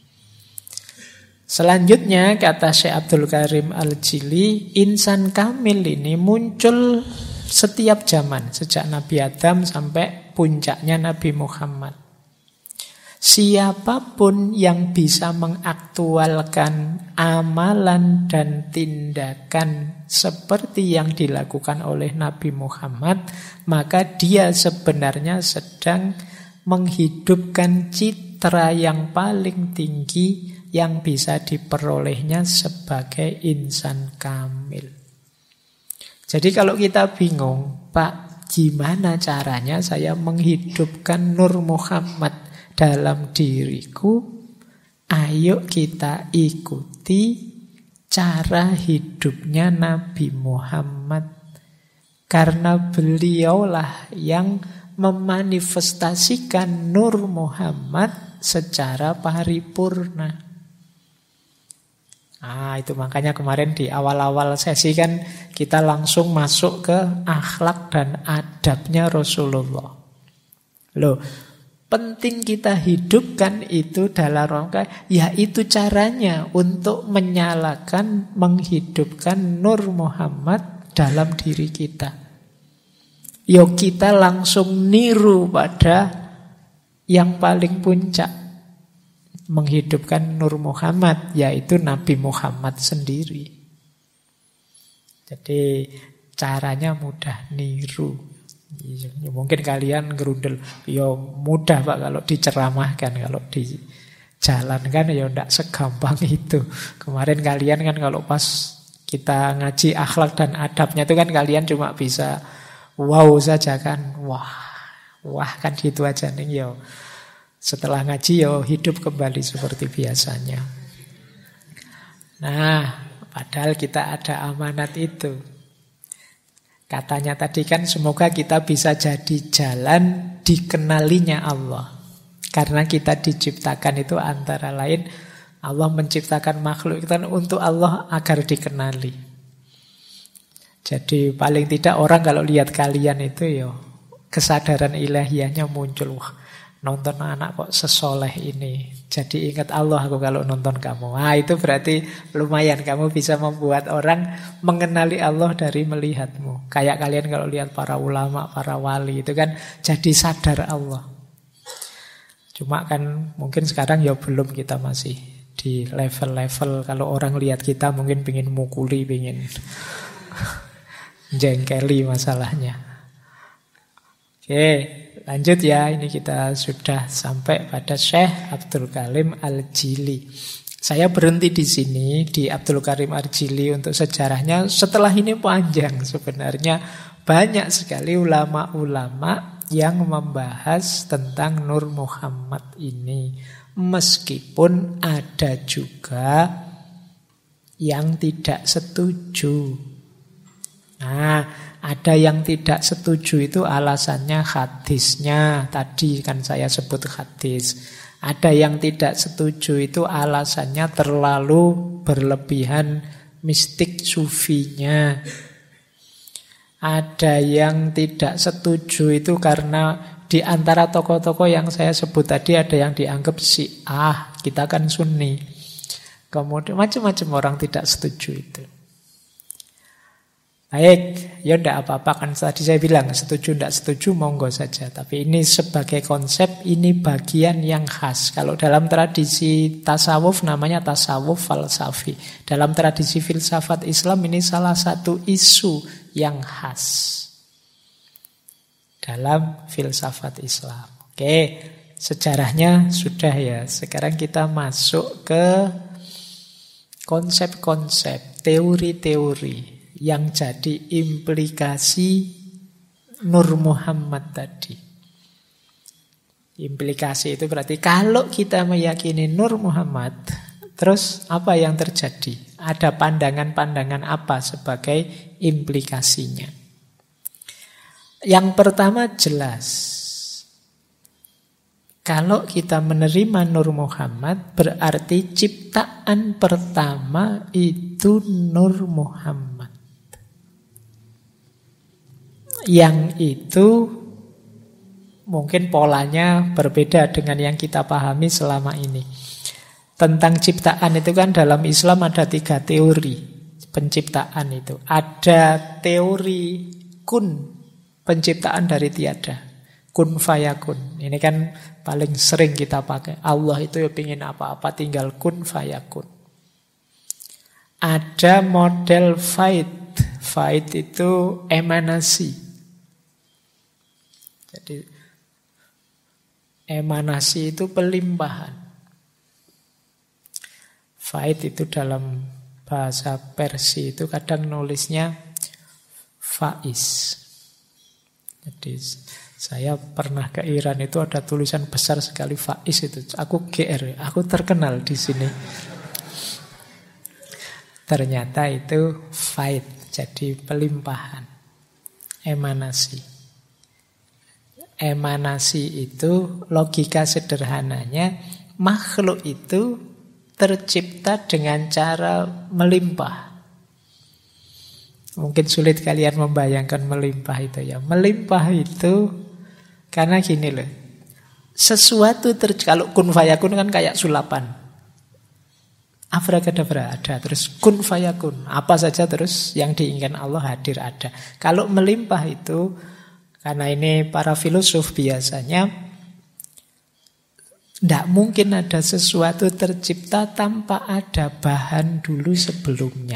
Selanjutnya kata Syekh Abdul Karim Al-Jili, insan kamil ini muncul setiap zaman, sejak Nabi Adam sampai puncaknya Nabi Muhammad. Siapapun yang bisa mengaktualkan amalan dan tindakan seperti yang dilakukan oleh Nabi Muhammad, maka dia sebenarnya sedang menghidupkan citra yang paling tinggi yang bisa diperolehnya sebagai insan kamil. Jadi kalau kita bingung, Pak, gimana caranya saya menghidupkan Nur Muhammad dalam diriku? Ayo kita ikuti cara hidupnya Nabi Muhammad. Karena beliaulah yang memanifestasikan Nur Muhammad secara paripurna. Itu makanya kemarin di awal-awal sesi kan kita langsung masuk ke akhlak dan adabnya Rasulullah. Loh, penting kita hidupkan itu dalam rangka, yaitu caranya untuk menyalakan, menghidupkan Nur Muhammad dalam diri kita. Yuk kita langsung niru pada yang paling puncak, menghidupkan Nur Muhammad, yaitu Nabi Muhammad sendiri. Jadi caranya mudah, niru. Mungkin kalian gerundel, mudah Pak kalau diceramahkan, kalau dijalankan tidak segampang itu. Kemarin kalian kan kalau pas kita ngaji akhlak dan adabnya itu kan kalian cuma bisa wow saja kan, wah kan gitu aja nih Setelah ngaji hidup kembali seperti biasanya. Nah, padahal kita ada amanat itu. Katanya tadi kan semoga kita bisa jadi jalan dikenalinya Allah. Karena kita diciptakan itu antara lain Allah menciptakan makhluk itu untuk Allah agar dikenali. Jadi paling tidak orang kalau lihat kalian itu kesadaran ilahiyahnya muncul. Nonton anak kok sesoleh ini, jadi ingat Allah aku kalau nonton kamu. Itu berarti lumayan kamu bisa membuat orang mengenali Allah dari melihatmu. Kayak kalian kalau lihat para ulama, para wali itu kan jadi sadar Allah. Cuma kan mungkin sekarang belum, kita masih di level-level kalau orang lihat kita mungkin pengen mukuli, pengen jengkeli masalahnya. Oke, lanjut ya. Ini kita sudah sampai pada Syekh Abdul Karim Al-Jili. Saya berhenti di sini di Abdul Karim Al-Jili untuk sejarahnya. Setelah ini panjang sebenarnya, banyak sekali ulama-ulama yang membahas tentang Nur Muhammad ini. Meskipun ada juga yang tidak setuju. Ada yang tidak setuju itu alasannya hadisnya. Tadi kan saya sebut hadis. Ada yang tidak setuju itu alasannya terlalu berlebihan mistik sufinya. Ada yang tidak setuju itu karena di antara tokoh-tokoh yang saya sebut tadi ada yang dianggap Syiah, kita kan Sunni. Kemudian macam-macam orang tidak setuju itu. Baik, ya tidak apa-apa, kan tadi saya bilang setuju tidak setuju monggo saja. Tapi ini sebagai konsep, ini bagian yang khas. Kalau dalam tradisi tasawuf namanya tasawuf falsafi. Dalam tradisi filsafat Islam ini salah satu isu yang khas dalam filsafat Islam. Oke, sejarahnya sudah ya. Sekarang kita masuk ke konsep-konsep, teori-teori yang jadi implikasi Nur Muhammad tadi. Implikasi itu berarti kalau kita meyakini Nur Muhammad, terus apa yang terjadi? Ada pandangan-pandangan apa sebagai implikasinya? Yang pertama jelas, kalau kita menerima Nur Muhammad, berarti ciptaan pertama itu Nur Muhammad. Yang itu mungkin polanya berbeda dengan yang kita pahami selama ini. Tentang ciptaan itu kan dalam Islam ada 3 teori penciptaan itu. Ada teori kun, penciptaan dari tiada. Kun fayakun. Ini kan paling sering kita pakai. Allah itu ya pengen apa-apa tinggal kun fayakun. Ada model faid. Faid itu emanasi. Jadi emanasi itu pelimpahan. Faid itu dalam bahasa Persia itu kadang nulisnya faiz. Jadi saya pernah ke Iran itu ada tulisan besar sekali faiz itu. Aku GR, aku terkenal di sini. Ternyata itu faid, jadi pelimpahan. Emanasi. Emanasi itu logika sederhananya makhluk itu tercipta dengan cara melimpah. Mungkin sulit kalian membayangkan melimpah itu ya. Melimpah itu karena gini loh. Sesuatu kalau kun fayakun kan kayak sulapan. Abracadabra ada, terus kun fayakun. Apa saja terus yang diinginkan Allah hadir ada. Kalau melimpah itu, karena ini para filosof biasanya tidak mungkin ada sesuatu tercipta tanpa ada bahan dulu sebelumnya.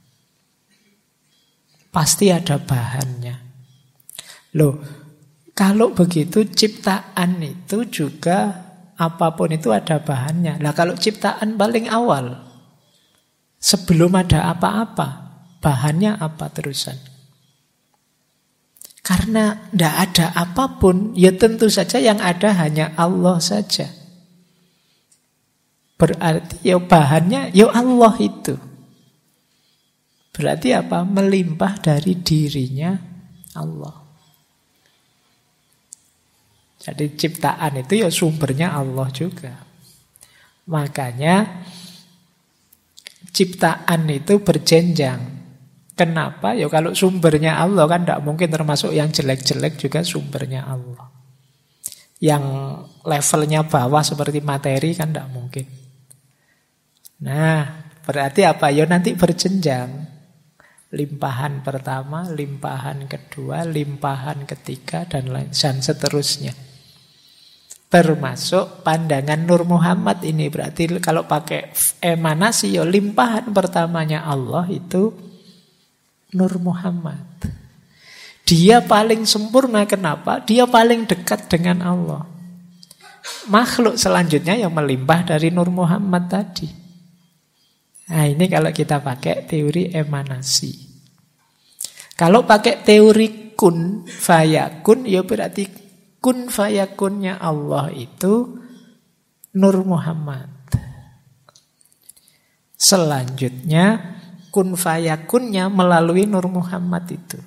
Pasti ada bahannya. Loh, kalau begitu ciptaan itu juga apapun itu ada bahannya. Nah, kalau ciptaan paling awal, sebelum ada apa-apa, bahannya apa terusan? Karena tidak ada apapun, ya tentu saja yang ada hanya Allah saja. Berarti ya bahannya ya Allah itu. Berarti apa? Melimpah dari dirinya Allah. Jadi ciptaan itu ya sumbernya Allah juga. Makanya ciptaan itu berjenjang. Kenapa? Ya kalau sumbernya Allah kan tidak mungkin termasuk yang jelek-jelek juga sumbernya Allah. Yang levelnya bawah seperti materi kan tidak mungkin. Nah, berarti apa? Ya nanti berjenjang. Limpahan pertama, limpahan kedua, limpahan ketiga, dan seterusnya. Termasuk pandangan Nur Muhammad ini. Berarti kalau pakai emanasi, ya limpahan pertamanya Allah itu Nur Muhammad. Dia paling sempurna, kenapa? Dia paling dekat dengan Allah. Makhluk selanjutnya yang melimpah dari Nur Muhammad tadi. Nah, ini kalau kita pakai teori emanasi. Kalau pakai teori kun fayakun, ya berarti kun fayakunnya Allah itu Nur Muhammad. Selanjutnya kun fayakunnya melalui Nur Muhammad itu.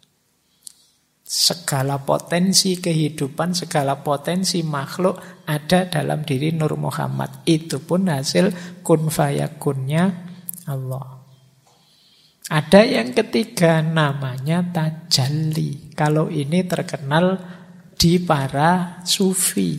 Segala potensi kehidupan, segala potensi makhluk ada dalam diri Nur Muhammad. Itu pun hasil kun fayakunnya Allah. Ada yang ketiga namanya tajalli. Kalau ini terkenal di para sufi.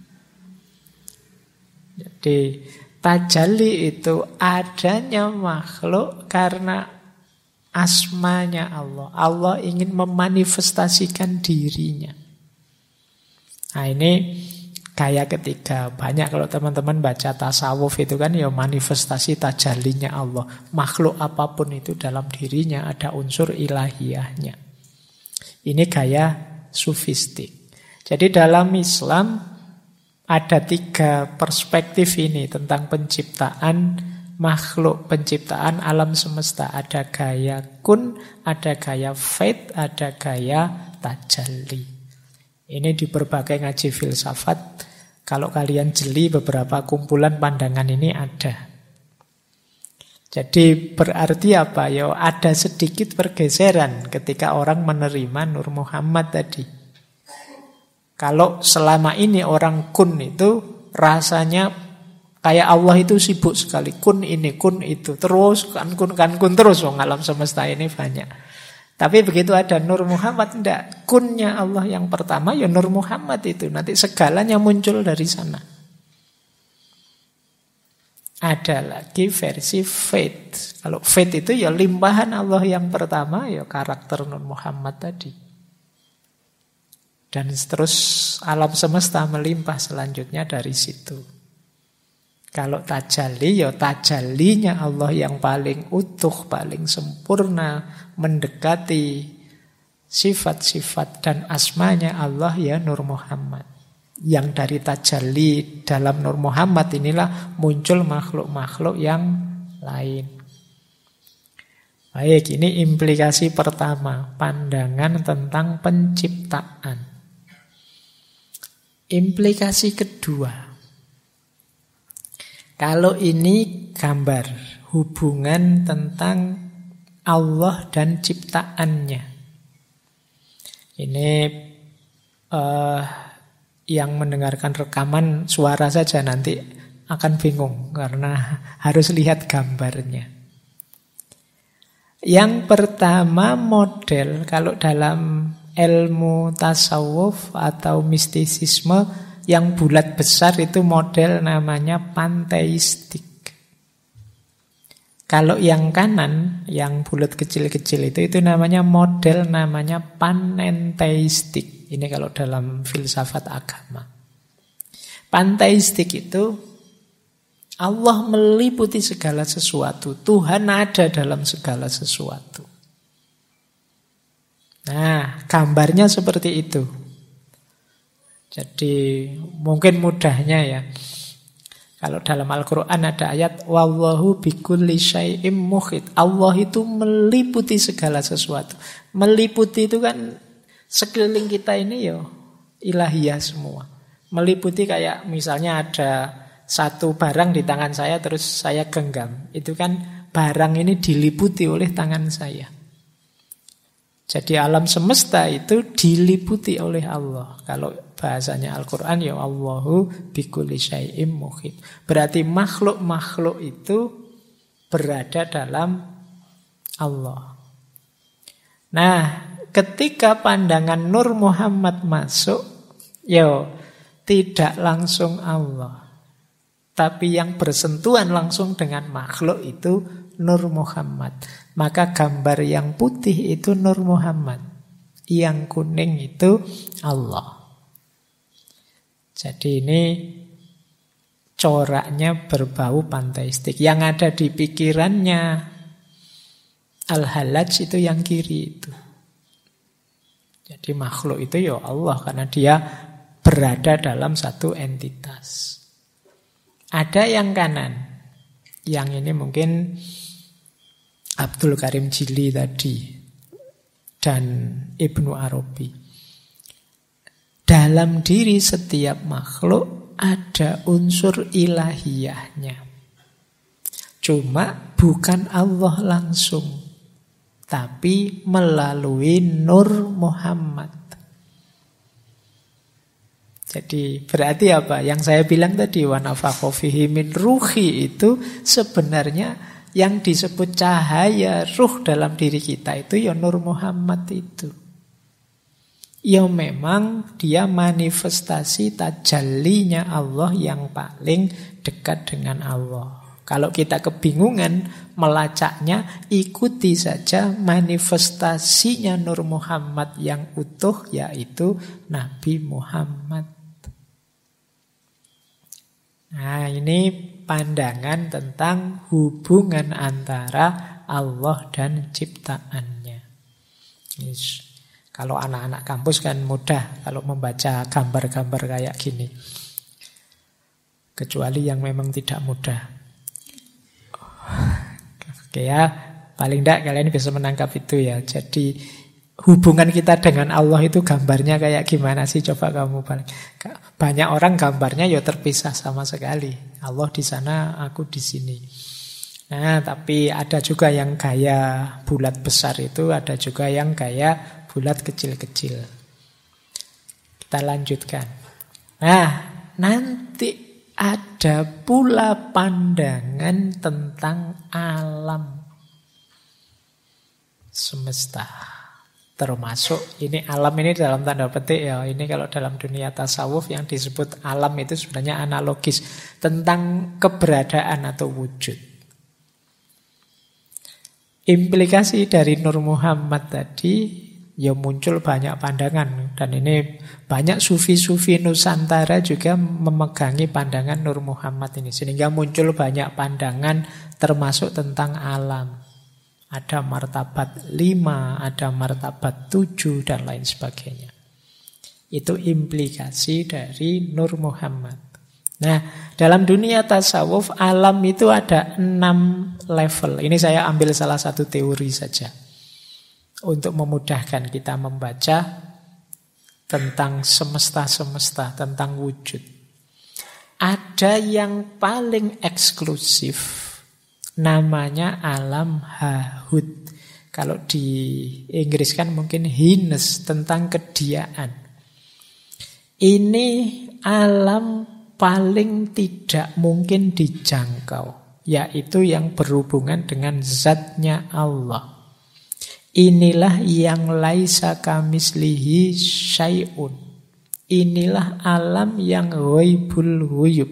Jadi tajalli itu adanya makhluk karena asmanya Allah. Allah ingin memanifestasikan dirinya. Nah ini gaya ketiga. Banyak kalau teman-teman baca tasawuf itu kan ya manifestasi tajallinya Allah. Makhluk apapun itu dalam dirinya ada unsur ilahiyahnya. Ini gaya sufistik. Jadi dalam Islam ada 3 perspektif ini tentang penciptaan makhluk, penciptaan alam semesta. Ada gaya kun, ada gaya faith, ada gaya tajalli. Ini di berbagai ngaji filsafat, kalau kalian jeli beberapa kumpulan pandangan ini ada. Jadi berarti apa? Ya ada sedikit pergeseran ketika orang menerima Nur Muhammad tadi. Kalau selama ini orang kun itu rasanya kayak Allah itu sibuk sekali. Kun ini, kun itu. Terus kan kun terus. Alam semesta ini banyak. Tapi begitu ada Nur Muhammad, enggak. Kunnya Allah yang pertama, ya Nur Muhammad itu. Nanti segalanya muncul dari sana. Ada lagi versi faith. Kalau faith itu ya limpahan Allah yang pertama, ya karakter Nur Muhammad tadi. Dan terus alam semesta melimpah selanjutnya dari situ. Kalau tajalli, ya tajallinya Allah yang paling utuh, paling sempurna, mendekati sifat-sifat dan asmanya Allah ya Nur Muhammad. Yang dari tajalli dalam Nur Muhammad inilah muncul makhluk-makhluk yang lain. Baik, ini implikasi pertama, pandangan tentang penciptaan. Implikasi kedua, kalau ini gambar hubungan tentang Allah dan ciptaannya. Ini yang mendengarkan rekaman suara saja nanti akan bingung karena harus lihat gambarnya. Yang pertama model kalau dalam ilmu tasawuf atau mistisisme yang bulat besar itu model namanya panteistik. Kalau yang kanan, yang bulat kecil-kecil itu namanya model namanya panenteistik. Ini kalau dalam filsafat agama. Panteistik itu Allah meliputi segala sesuatu. Tuhan ada dalam segala sesuatu. Nah, gambarnya seperti itu. Jadi mungkin mudahnya ya. Kalau dalam Al-Quran ada ayat wallahu bikulli syai'im muhit. Allah itu meliputi segala sesuatu. Meliputi itu kan sekeliling kita ini ya ilahiyah semua. Meliputi kayak misalnya ada satu barang di tangan saya terus saya genggam. Itu kan barang ini diliputi oleh tangan saya. Jadi alam semesta itu diliputi oleh Allah. Kalau bahasanya Al-Quran ya Allahu bikulli syai'im muhit. Berarti makhluk-makhluk itu berada dalam Allah. Nah, ketika pandangan Nur Muhammad masuk, ya tidak langsung Allah. Tapi yang bersentuhan langsung dengan makhluk itu Nur Muhammad. Maka gambar yang putih itu Nur Muhammad. Yang kuning itu Allah. Jadi ini coraknya berbau panteistik. Yang ada di pikirannya Al-Hallaj itu yang kiri itu. Jadi makhluk itu ya Allah karena dia berada dalam satu entitas. Ada yang kanan. Yang ini mungkin Abdul Karim Jili tadi dan Ibnu Arabi. Dalam diri setiap makhluk ada unsur ilahiyahnya. Cuma bukan Allah langsung, tapi melalui Nur Muhammad. Jadi berarti apa? Yang saya bilang tadi wa nafakha fihi min ruhi itu sebenarnya yang disebut cahaya ruh dalam diri kita itu ya Nur Muhammad itu. Ya memang dia manifestasi tajallinya Allah yang paling dekat dengan Allah. Kalau kita kebingungan melacaknya, ikuti saja manifestasinya Nur Muhammad yang utuh, yaitu Nabi Muhammad. Nah, ini pandangan tentang hubungan antara Allah dan ciptaannya. Yes. Kalau anak-anak kampus kan mudah kalau membaca gambar-gambar kayak gini. Kecuali yang memang tidak mudah. Oke ya, paling tidak kalian bisa menangkap itu ya. Jadi hubungan kita dengan Allah itu gambarnya kayak gimana sih? Coba kamu balik. Banyak orang gambarnya ya terpisah sama sekali. Allah di sana, aku di sini. Nah, tapi ada juga yang gaya bulat besar itu, ada juga yang gaya bulat kecil-kecil. Kita lanjutkan. Nah, nanti ada pula pandangan tentang alam semesta. Termasuk ini alam ini dalam tanda petik ya. Ini kalau dalam dunia tasawuf yang disebut alam itu sebenarnya analogis tentang keberadaan atau wujud. Implikasi dari Nur Muhammad tadi ya muncul banyak pandangan. Dan ini banyak sufi-sufi Nusantara juga memegangi pandangan Nur Muhammad ini. Sehingga muncul banyak pandangan termasuk tentang alam. Ada martabat 5, ada martabat 7, dan lain sebagainya. Itu implikasi dari Nur Muhammad. Nah, dalam dunia tasawuf, alam itu ada 6 level. Ini saya ambil salah satu teori saja. Untuk memudahkan kita membaca tentang semesta-semesta, tentang wujud. Ada yang paling eksklusif, namanya alam hahud. Kalau di Inggris kan mungkin hines, tentang kediaan. Ini alam paling tidak mungkin dijangkau, yaitu yang berhubungan dengan zatnya Allah. Inilah yang laisa kamislihi syai'un. Inilah alam yang ghaibul ghuyub.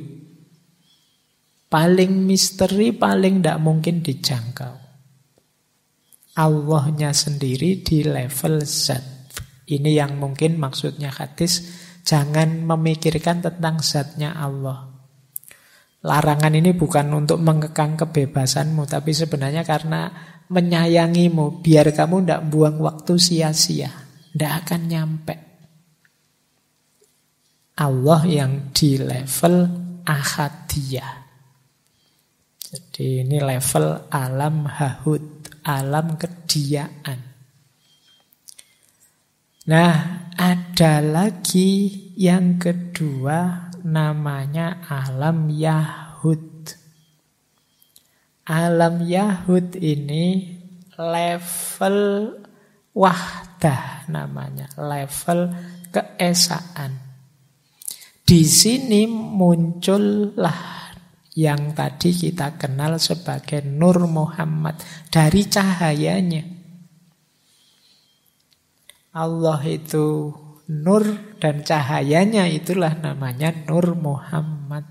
Paling misteri, paling tidak mungkin dijangkau. Allahnya sendiri di level zat. Ini yang mungkin maksudnya hadis, jangan memikirkan tentang zatnya Allah. Larangan ini bukan untuk mengekang kebebasanmu, tapi sebenarnya karena menyayangimu, biar kamu tidak buang waktu sia-sia. Tidak akan nyampe. Allah yang di level ahadiyah. Jadi ini level alam hahud, alam kediaan. Nah, ada lagi yang kedua, namanya alam yahud. Alam yahud ini level wahdah namanya, level keesaan. Di sini muncullah yang tadi kita kenal sebagai Nur Muhammad dari cahayanya. Allah itu nur dan cahayanya itulah namanya Nur Muhammad.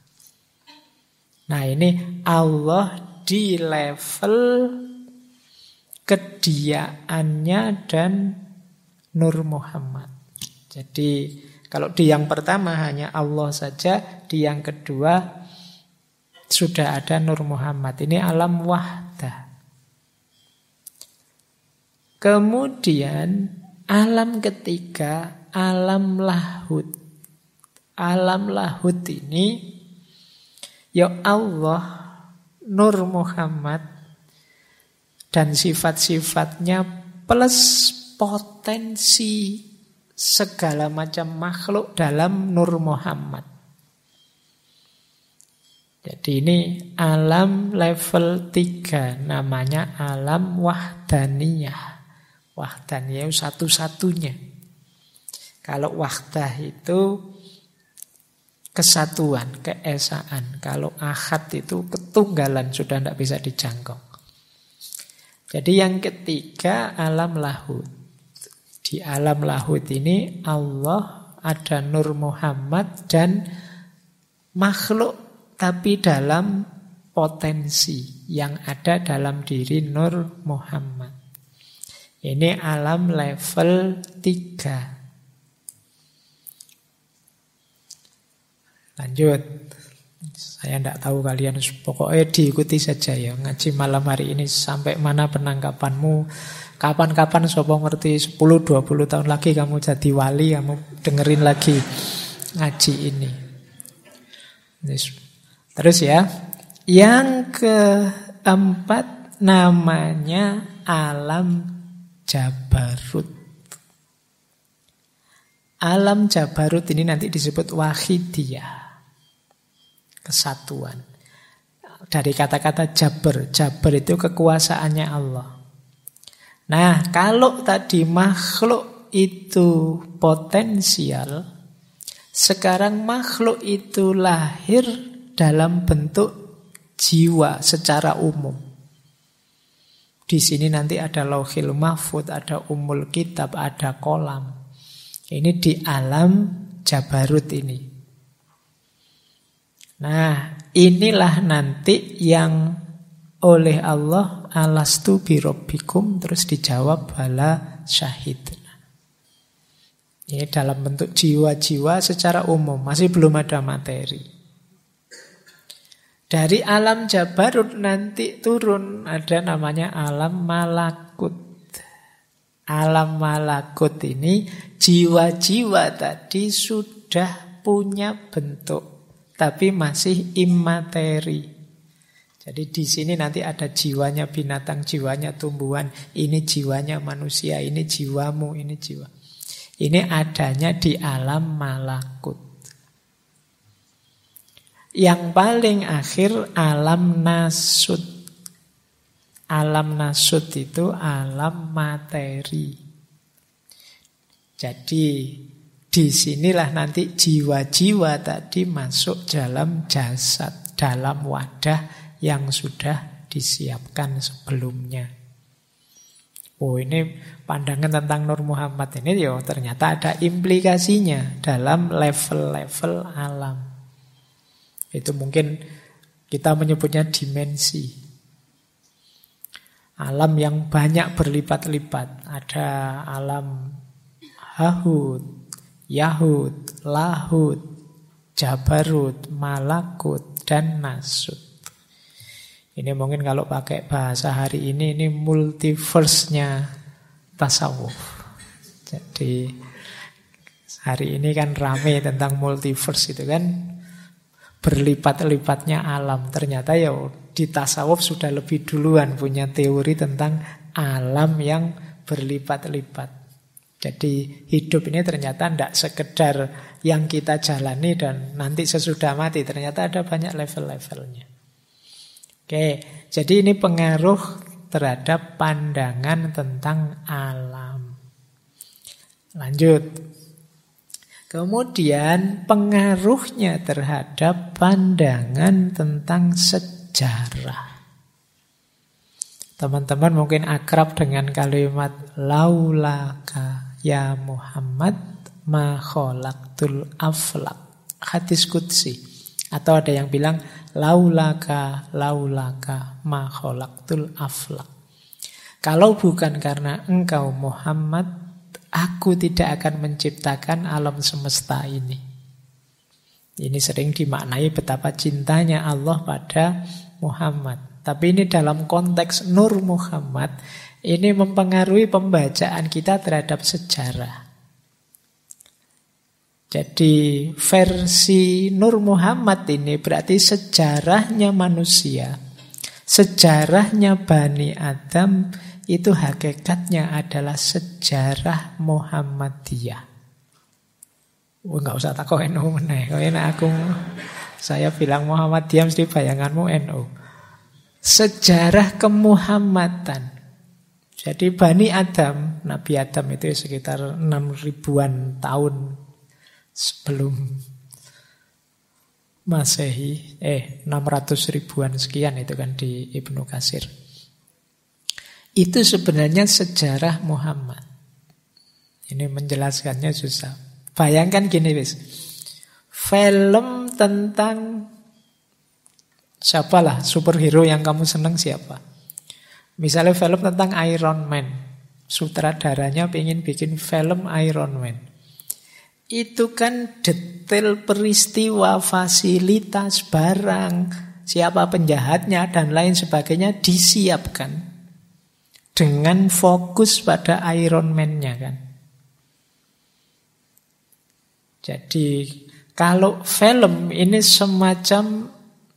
Nah, ini Allah di level kediaannya dan Nur Muhammad. Jadi kalau di yang pertama hanya Allah saja, di yang kedua sudah ada Nur Muhammad. Ini alam wahdah. Kemudian alam ketiga, alam lahud. Alam lahud ini ya Allah, Nur Muhammad dan sifat-sifatnya plus potensi segala macam makhluk dalam Nur Muhammad. Jadi ini alam level 3, namanya alam wahdaniyah. Wahdaniyah satu-satunya. Kalau wahdah itu kesatuan, keesaan. Kalau ahad itu ketunggalan, sudah tidak bisa dijangkau. Jadi yang ketiga alam lahud. Di alam lahud ini Allah, ada Nur Muhammad dan makhluk, tapi dalam potensi yang ada dalam diri Nur Muhammad. Ini alam level 3. Lanjut. Saya tidak tahu kalian, pokoknya diikuti saja ya. Ngaji malam hari ini sampai mana penangkapanmu. Kapan-kapan sopo ngerti 10-20 tahun lagi kamu jadi wali, kamu dengerin lagi ngaji ini. Terus ya, yang keempat namanya alam Jabarut. Alam Jabarut ini nanti disebut wahidiyah, kesatuan. Dari kata-kata Jabar, Jabar itu kekuasaannya Allah. Nah, kalau tadi makhluk itu potensial, sekarang makhluk itu lahir dalam bentuk jiwa secara umum. Di sini nanti ada Lauhil Mahfud, ada Ummul Kitab, ada kolam. Ini di alam Jabarut ini. Nah, inilah nanti yang oleh Allah, alastu birabbikum, terus dijawab bala syahidna. Ini dalam bentuk jiwa-jiwa secara umum, masih belum ada materi. Dari alam Jabarut nanti turun, ada namanya alam malakut. Alam malakut ini jiwa-jiwa tadi sudah punya bentuk, tapi masih immateri. Jadi di sini nanti ada jiwanya binatang, jiwanya tumbuhan, ini jiwanya manusia, ini jiwamu, ini jiwa. Ini adanya di alam malakut. Yang paling akhir alam nasut. Alam nasut itu alam materi. Jadi disinilah nanti jiwa-jiwa tadi masuk dalam jasad, dalam wadah yang sudah disiapkan sebelumnya. Oh, ini pandangan tentang Nur Muhammad ini ya ternyata ada implikasinya dalam level-level alam. Itu mungkin kita menyebutnya dimensi. Alam yang banyak berlipat-lipat. Ada alam Hahud, Yahud, Lahud, Jabarut, Malakut, dan Nasut. Ini mungkin kalau pakai bahasa hari ini multiverse-nya tasawuf. Jadi hari ini kan rame tentang multiverse itu kan, berlipat-lipatnya alam. Ternyata ya di tasawuf sudah lebih duluan punya teori tentang alam yang berlipat-lipat. Jadi hidup ini ternyata tidak sekedar yang kita jalani dan nanti sesudah mati. Ternyata ada banyak level-levelnya. Oke, jadi ini pengaruh terhadap pandangan tentang alam. Lanjut. Kemudian pengaruhnya terhadap pandangan tentang sejarah. Teman-teman mungkin akrab dengan kalimat laulaka ya Muhammad ma khalaqtul aflaq. Hadis qudsi. Atau ada yang bilang laulaka ma khalaqtul aflaq. Kalau bukan karena engkau Muhammad, aku tidak akan menciptakan alam semesta ini. Ini sering dimaknai betapa cintanya Allah pada Muhammad. Tapi ini dalam konteks Nur Muhammad, ini mempengaruhi pembacaan kita terhadap sejarah. Jadi versi Nur Muhammad ini berarti sejarahnya manusia, sejarahnya Bani Adam, itu hakikatnya adalah sejarah Muhammadiyah. Enggak usah takut NU meneh. Saya bilang Muhammadiyah mesti bayanganmu NU. Sejarah kemuhammadan. Jadi Bani Adam, Nabi Adam itu sekitar 6.000-an tahun sebelum Masehi, 600 ribuan sekian itu kan di Ibnu Katsir. Itu sebenarnya sejarah Muhammad. Ini menjelaskannya susah. Bayangkan gini wis. Film tentang siapalah superhero yang kamu senang siapa? Misalnya film tentang Iron Man. Sutradaranya pengen bikin film Iron Man. Itu kan detail peristiwa, fasilitas, barang, siapa penjahatnya dan lain sebagainya disiapkan dengan fokus pada Iron Man-nya kan. Jadi kalau film ini semacam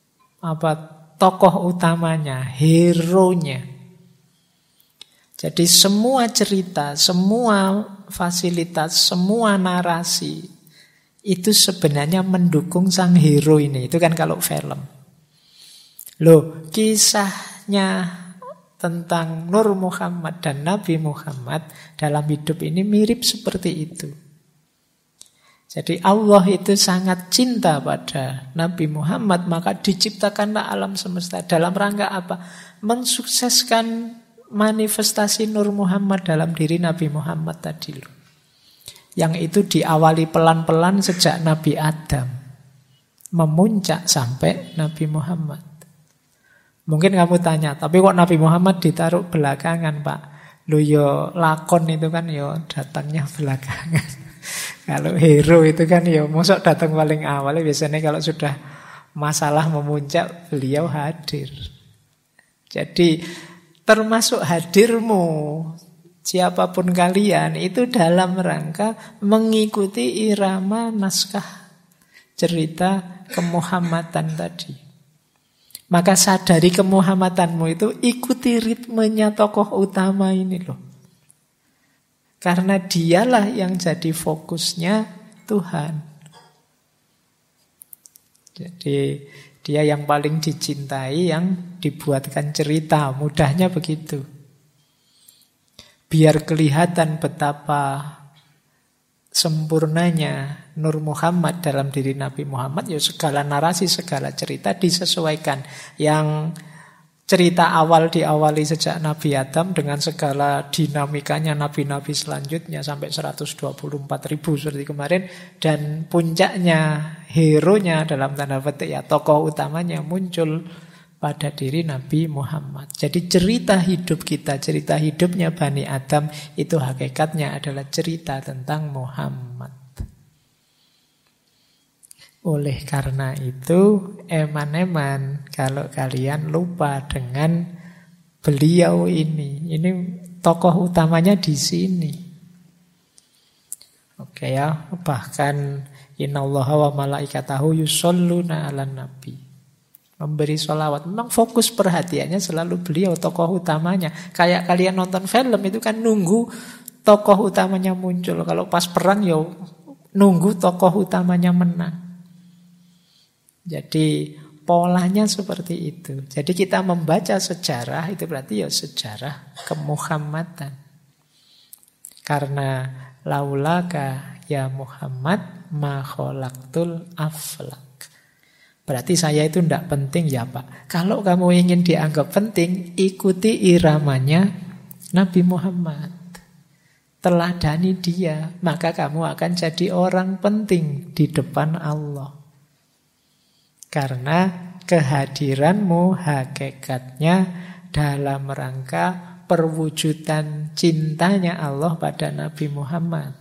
tokoh utamanya, hero-nya. Jadi semua cerita, semua fasilitas, semua narasi itu sebenarnya mendukung sang hero ini. Itu kan kalau film. Loh, kisahnya tentang Nur Muhammad dan Nabi Muhammad dalam hidup ini mirip seperti itu. Jadi Allah itu sangat cinta pada Nabi Muhammad, maka diciptakanlah alam semesta. Dalam rangka apa? Mensukseskan manifestasi Nur Muhammad dalam diri Nabi Muhammad tadi loh. Yang itu diawali pelan-pelan sejak Nabi Adam, memuncak sampai Nabi Muhammad. Mungkin kamu tanya, tapi kok Nabi Muhammad ditaruh belakangan, Pak? Loh yo lakon itu kan yo datangnya belakangan. Kalau hero itu kan yo mosok datang paling awal. Biasanya kalau sudah masalah memuncak beliau hadir. Jadi termasuk hadirmu siapapun kalian itu dalam rangka mengikuti irama naskah cerita kemuhammadan tadi. Maka sadari kemuhammadanmu itu, ikuti ritmenya tokoh utama ini loh. Karena dialah yang jadi fokusnya Tuhan. Jadi dia yang paling dicintai, yang dibuatkan cerita. Mudahnya begitu. Biar kelihatan betapa sempurnanya Nur Muhammad dalam diri Nabi Muhammad, ya segala narasi, segala cerita disesuaikan. Yang cerita awal diawali sejak Nabi Adam dengan segala dinamikanya nabi-nabi selanjutnya sampai 124.000 seperti kemarin. Dan puncaknya, hero-nya dalam tanda petik ya tokoh utamanya muncul pada diri Nabi Muhammad. Jadi cerita hidup kita, cerita hidupnya Bani Adam itu hakikatnya adalah cerita tentang Muhammad. Oleh karena itu, eman-eman kalau kalian lupa dengan beliau ini. Ini tokoh utamanya di sini. Oke ya, bahkan innallaha wa malaikatahu yusholluna 'alan nabi. Memberi sholawat. Memang fokus perhatiannya selalu beliau, tokoh utamanya. Kayak kalian nonton film itu kan nunggu tokoh utamanya muncul. Kalau pas perang ya nunggu tokoh utamanya menang. Jadi polanya seperti itu. Jadi kita membaca sejarah itu berarti ya sejarah kemuhammadan. Karena laulaka ya Muhammad ma khalaqtul aflak. Berarti saya itu tidak penting ya Pak. Kalau kamu ingin dianggap penting, ikuti iramanya Nabi Muhammad. Teladani dia, maka kamu akan jadi orang penting di depan Allah. Karena kehadiranmu hakikatnya dalam rangka perwujudan cintanya Allah pada Nabi Muhammad.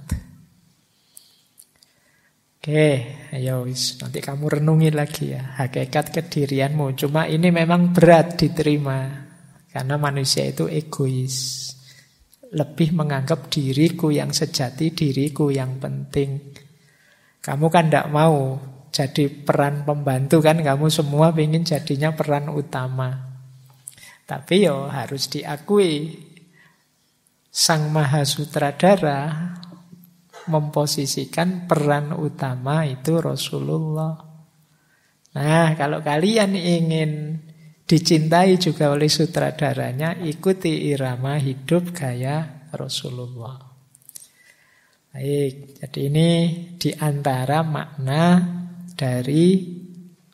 Oke, ayo nanti kamu renungi lagi ya hakikat kedirianmu. Cuma ini memang berat diterima karena manusia itu egois. Lebih menganggap diriku yang sejati, diriku yang penting. Kamu kan tidak mau jadi peran pembantu kan, kamu semua ingin jadinya peran utama. Tapi yo harus diakui Sang Maha Sutradara memposisikan peran utama itu Rasulullah. Nah, kalau kalian ingin dicintai juga oleh sutradaranya, ikuti irama hidup gaya Rasulullah. Baik, jadi ini diantara makna dari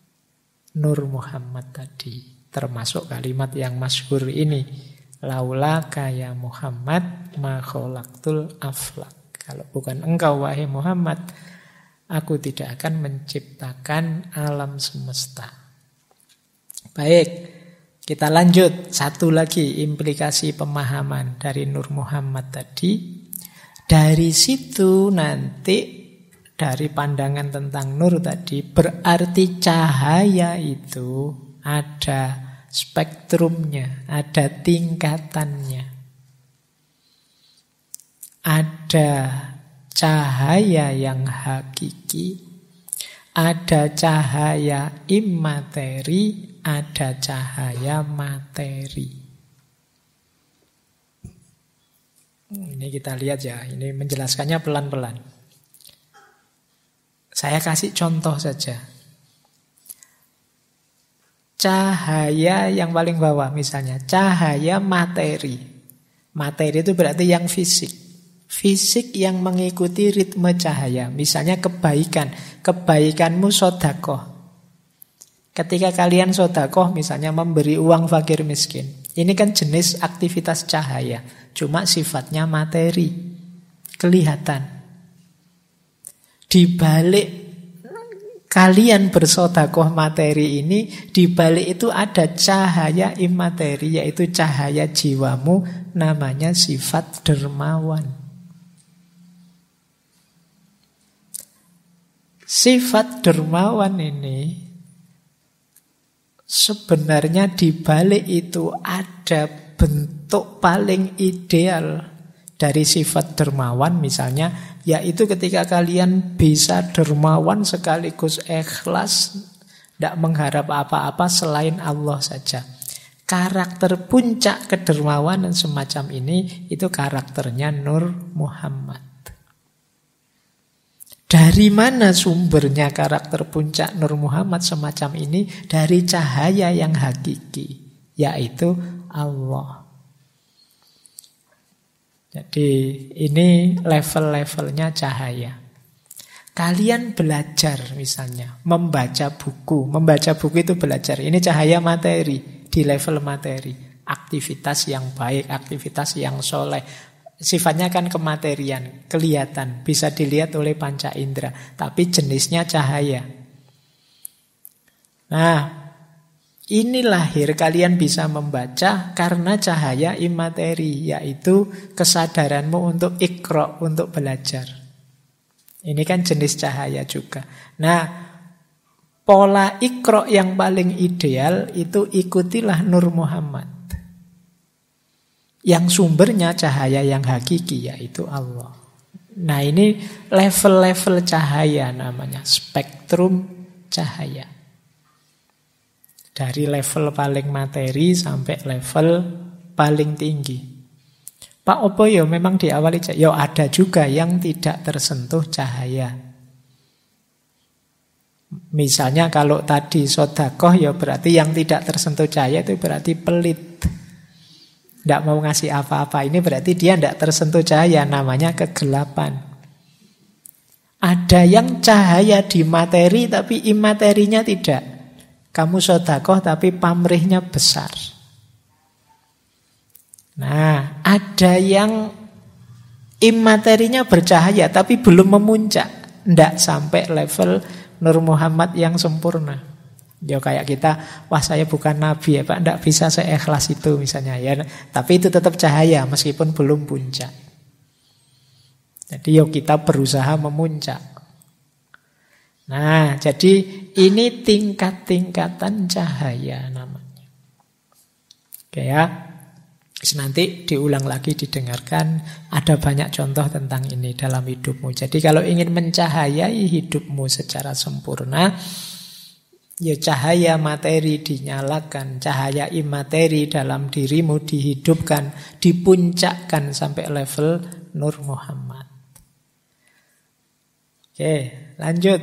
Nur Muhammad tadi. Termasuk kalimat yang masyhur ini, laulaka ya Muhammad ma khalaqtul aflak. Kalau bukan engkau wahai Muhammad, aku tidak akan menciptakan alam semesta. Baik, kita lanjut. Satu lagi implikasi pemahaman dari Nur Muhammad tadi. Dari situ nanti, dari pandangan tentang nur tadi, berarti cahaya itu ada spektrumnya, ada tingkatannya. Ada cahaya yang hakiki, ada cahaya imateri, ada cahaya materi. Ini kita lihat ya, ini menjelaskannya pelan-pelan. Saya kasih contoh saja. Cahaya yang paling bawah misalnya, cahaya materi. Materi itu berarti yang fisik. Fisik yang mengikuti ritme cahaya. Misalnya kebaikan. Kebaikanmu sedekah. Ketika kalian sedekah misalnya memberi uang fakir miskin. Ini kan jenis aktivitas cahaya. Cuma sifatnya materi. Kelihatan. Di balik kalian bersedekah materi ini, di balik itu ada cahaya imateri, yaitu cahaya jiwamu, namanya sifat dermawan. Sifat dermawan ini sebenarnya di balik itu ada bentuk paling ideal dari sifat dermawan, misalnya yaitu ketika kalian bisa dermawan sekaligus ikhlas, tidak mengharap apa-apa selain Allah saja. Karakter puncak kedermawanan semacam ini, itu karakternya Nur Muhammad. Dari mana sumbernya karakter puncak Nur Muhammad semacam ini? Dari cahaya yang hakiki, yaitu Allah. Jadi ini level-levelnya cahaya. Kalian belajar misalnya, membaca buku. Membaca buku itu belajar. Ini cahaya materi, di level materi. Aktivitas yang baik, aktivitas yang soleh. Sifatnya kan kematerian, kelihatan, bisa dilihat oleh panca indera. Tapi jenisnya cahaya. Nah, ini lahir kalian bisa membaca karena cahaya imateri, yaitu kesadaranmu untuk iqra, untuk belajar. Ini kan jenis cahaya juga. Nah, pola iqra yang paling ideal itu ikutilah Nur Muhammad. Yang sumbernya cahaya yang hakiki, yaitu Allah. Nah, ini level-level cahaya namanya, spektrum cahaya. Dari level paling materi sampai level paling tinggi. Pak opo ya memang diawali cahaya. Ya ada juga yang tidak tersentuh cahaya. Misalnya kalau tadi sedekah, ya berarti yang tidak tersentuh cahaya itu berarti pelit. Tidak mau ngasih apa-apa. Ini berarti dia tidak tersentuh cahaya, namanya kegelapan. Ada yang cahaya di materi tapi imaterinya tidak. Kamu sedekah tapi pamrihnya besar. Nah, ada yang imaterinya bercahaya tapi belum memuncak. Tidak sampai level Nur Muhammad yang sempurna. Ya kayak kita, wah saya bukan nabi ya Pak, tidak bisa seikhlas itu misalnya ya. Tapi itu tetap cahaya meskipun belum puncak. Jadi yuk kita berusaha memuncak. Nah, jadi ini tingkat-tingkatan cahaya namanya. Oke ya. Nanti diulang lagi, didengarkan. Ada banyak contoh tentang ini dalam hidupmu. Jadi kalau ingin mencahayai hidupmu secara sempurna, ya cahaya materi dinyalakan, cahaya imateri dalam dirimu dihidupkan, dipuncakkan sampai level Nur Muhammad. Oke, lanjut.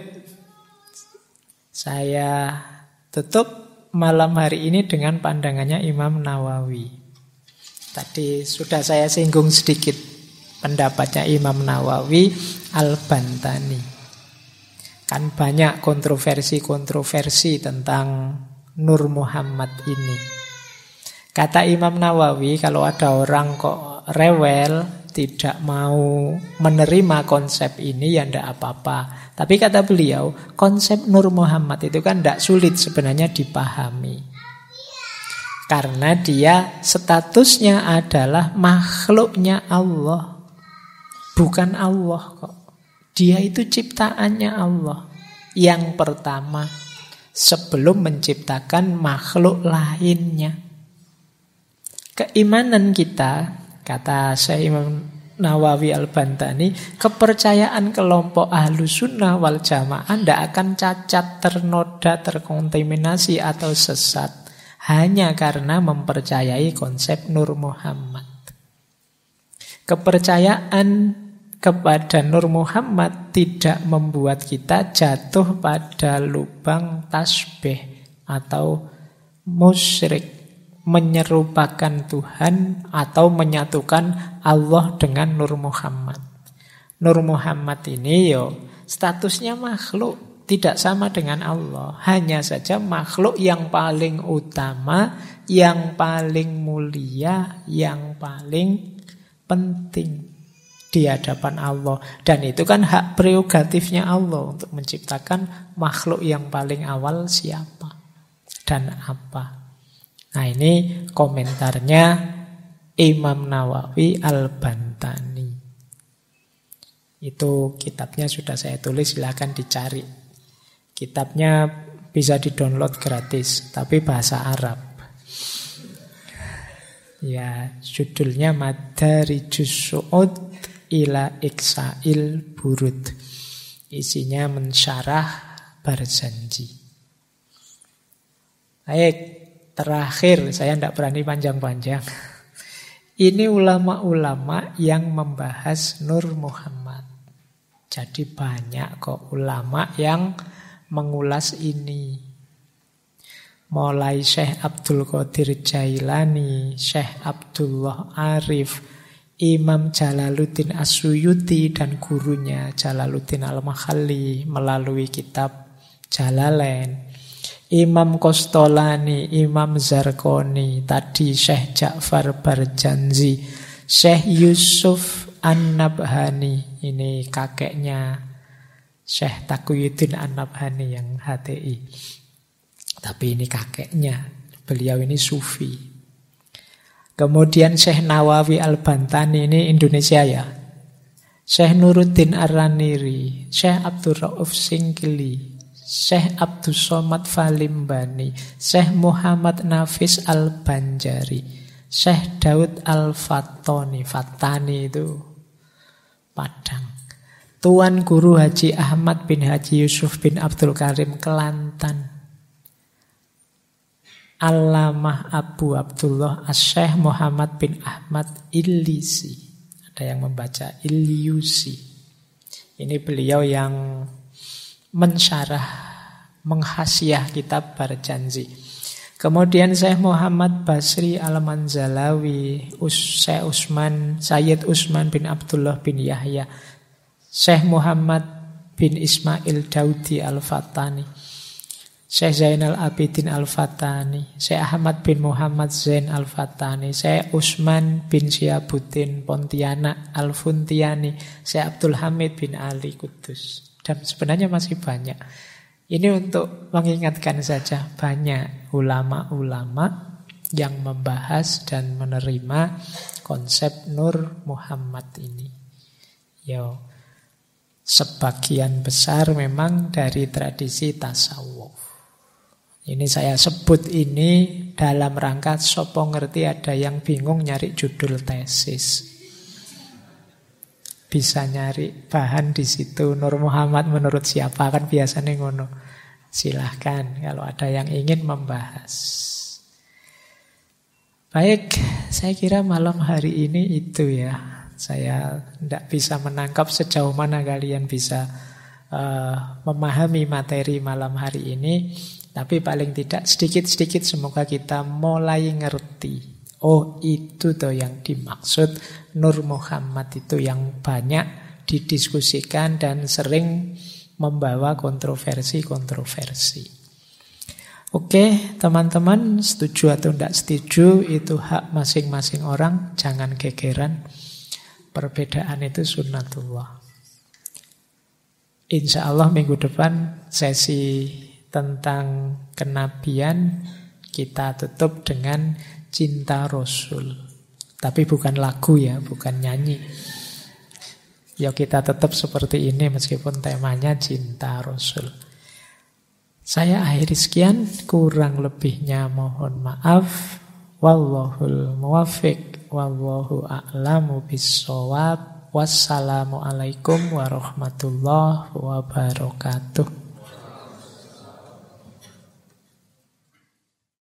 Saya tutup malam hari ini dengan pandangannya Imam Nawawi. Tadi sudah saya singgung sedikit pendapatnya Imam Nawawi Al-Bantani. Kan banyak kontroversi-kontroversi tentang Nur Muhammad ini. Kata Imam Nawawi, kalau ada orang kok rewel, tidak mau menerima konsep ini, ya tidak apa-apa. Tapi kata beliau, konsep Nur Muhammad itu kan tidak sulit sebenarnya dipahami. Karena dia statusnya adalah makhluknya Allah. Bukan Allah kok. Dia itu ciptaannya Allah. Yang pertama, sebelum menciptakan makhluk lainnya. Keimanan kita, kata Syekh Imam Nawawi Al-Bantani, kepercayaan kelompok Ahlus Sunnah wal Jamaah tidak akan cacat, ternoda, terkontaminasi atau sesat hanya karena mempercayai konsep Nur Muhammad. Kepercayaan kepada Nur Muhammad tidak membuat kita jatuh pada lubang tasbih atau musyrik, menyerupakan Tuhan atau menyatukan Allah dengan Nur Muhammad. Nur Muhammad ini statusnya makhluk, tidak sama dengan Allah. Hanya saja makhluk yang paling utama, yang paling mulia, yang paling penting di hadapan Allah. Dan itu kan hak prerogatifnya Allah untuk menciptakan makhluk yang paling awal siapa dan apa. Nah, ini komentarnya Imam Nawawi Al-Bantani. Itu kitabnya sudah saya tulis, silakan dicari. Kitabnya bisa di-download gratis, tapi bahasa Arab. Ya, judulnya Madarijus Su'ud ila Iksa'il Burud. Isinya mensyarah Barzanji. Baik, terakhir, saya tidak berani panjang-panjang. Ini ulama-ulama yang membahas Nur Muhammad. Jadi banyak kok ulama yang mengulas ini. Mulai Syekh Abdul Qadir Jailani, Syekh Abdullah Arif, Imam Jalaluddin As-Suyuti dan gurunya Jalaluddin Al-Makhalli melalui kitab Jalalain, Imam Qostolani, Imam Zarqoni, tadi Syekh Ja'far Barjanzi, Syekh Yusuf An-Nabhani, ini kakeknya Syekh Taqiyuddin An-Nabhani yang HTI. Tapi ini kakeknya, beliau ini sufi. Kemudian Syekh Nawawi Al-Bantani, ini Indonesia ya. Syekh Nuruddin Ar-Raniri, Syekh Abdul Rauf Singkili, Syekh Abdul Somad Falimbani, Syekh Muhammad Nafis Al-Banjari, Syekh Daud Al-Fattani, Fattani itu Padang. Tuan Guru Haji Ahmad bin Haji Yusuf bin Abdul Karim Kelantan. Allamah Abu Abdullah As-Syekh Muhammad bin Ahmad Illisi. Ada yang membaca Ilyusi. Ini beliau yang mensyarah, menghasiah kitab Barzanji. Kemudian Syekh Muhammad Basri Al-Manzalawi, Syekh Usman, Sayyid Usman bin Abdullah bin Yahya, Syekh Muhammad bin Ismail Daudi Al-Fatani, Syekh Zainal Abidin Al-Fatani, Syekh Ahmad bin Muhammad Zain Al-Fatani, Syekh Usman bin Syiabuddin Pontianak Al-Funtiani, Syekh Abdul Hamid bin Ali Kudus. Dan sebenarnya masih banyak. Ini untuk mengingatkan saja, banyak ulama-ulama yang membahas dan menerima konsep Nur Muhammad ini. Sebagian besar memang dari tradisi tasawuf. Ini saya sebut ini dalam rangka sopo ngerti ada yang bingung nyari judul tesis. Bisa nyari bahan di situ. Nur Muhammad menurut siapa, kan biasanya ngono. Silahkan kalau ada yang ingin membahas. Baik, saya kira malam hari ini itu ya. Saya tidak bisa menangkap sejauh mana kalian bisa memahami materi malam hari ini. Tapi paling tidak sedikit-sedikit semoga kita mulai ngerti. Oh, itu tuh yang dimaksud Nur Muhammad itu yang banyak didiskusikan dan sering membawa kontroversi-kontroversi. Oke, teman-teman, setuju atau tidak setuju, itu hak masing-masing orang, jangan gegeran. Perbedaan itu sunnatullah. Insya Allah minggu depan sesi tentang kenabian kita tutup dengan cinta Rasul. Tapi bukan lagu ya, bukan nyanyi. Ya kita tetap seperti ini meskipun temanya cinta Rasul. Saya akhiri sekian, kurang lebihnya mohon maaf. Wallahul muwaffiq, wallahu a'lamu bissawab. Wassalamualaikum warahmatullahi wabarakatuh.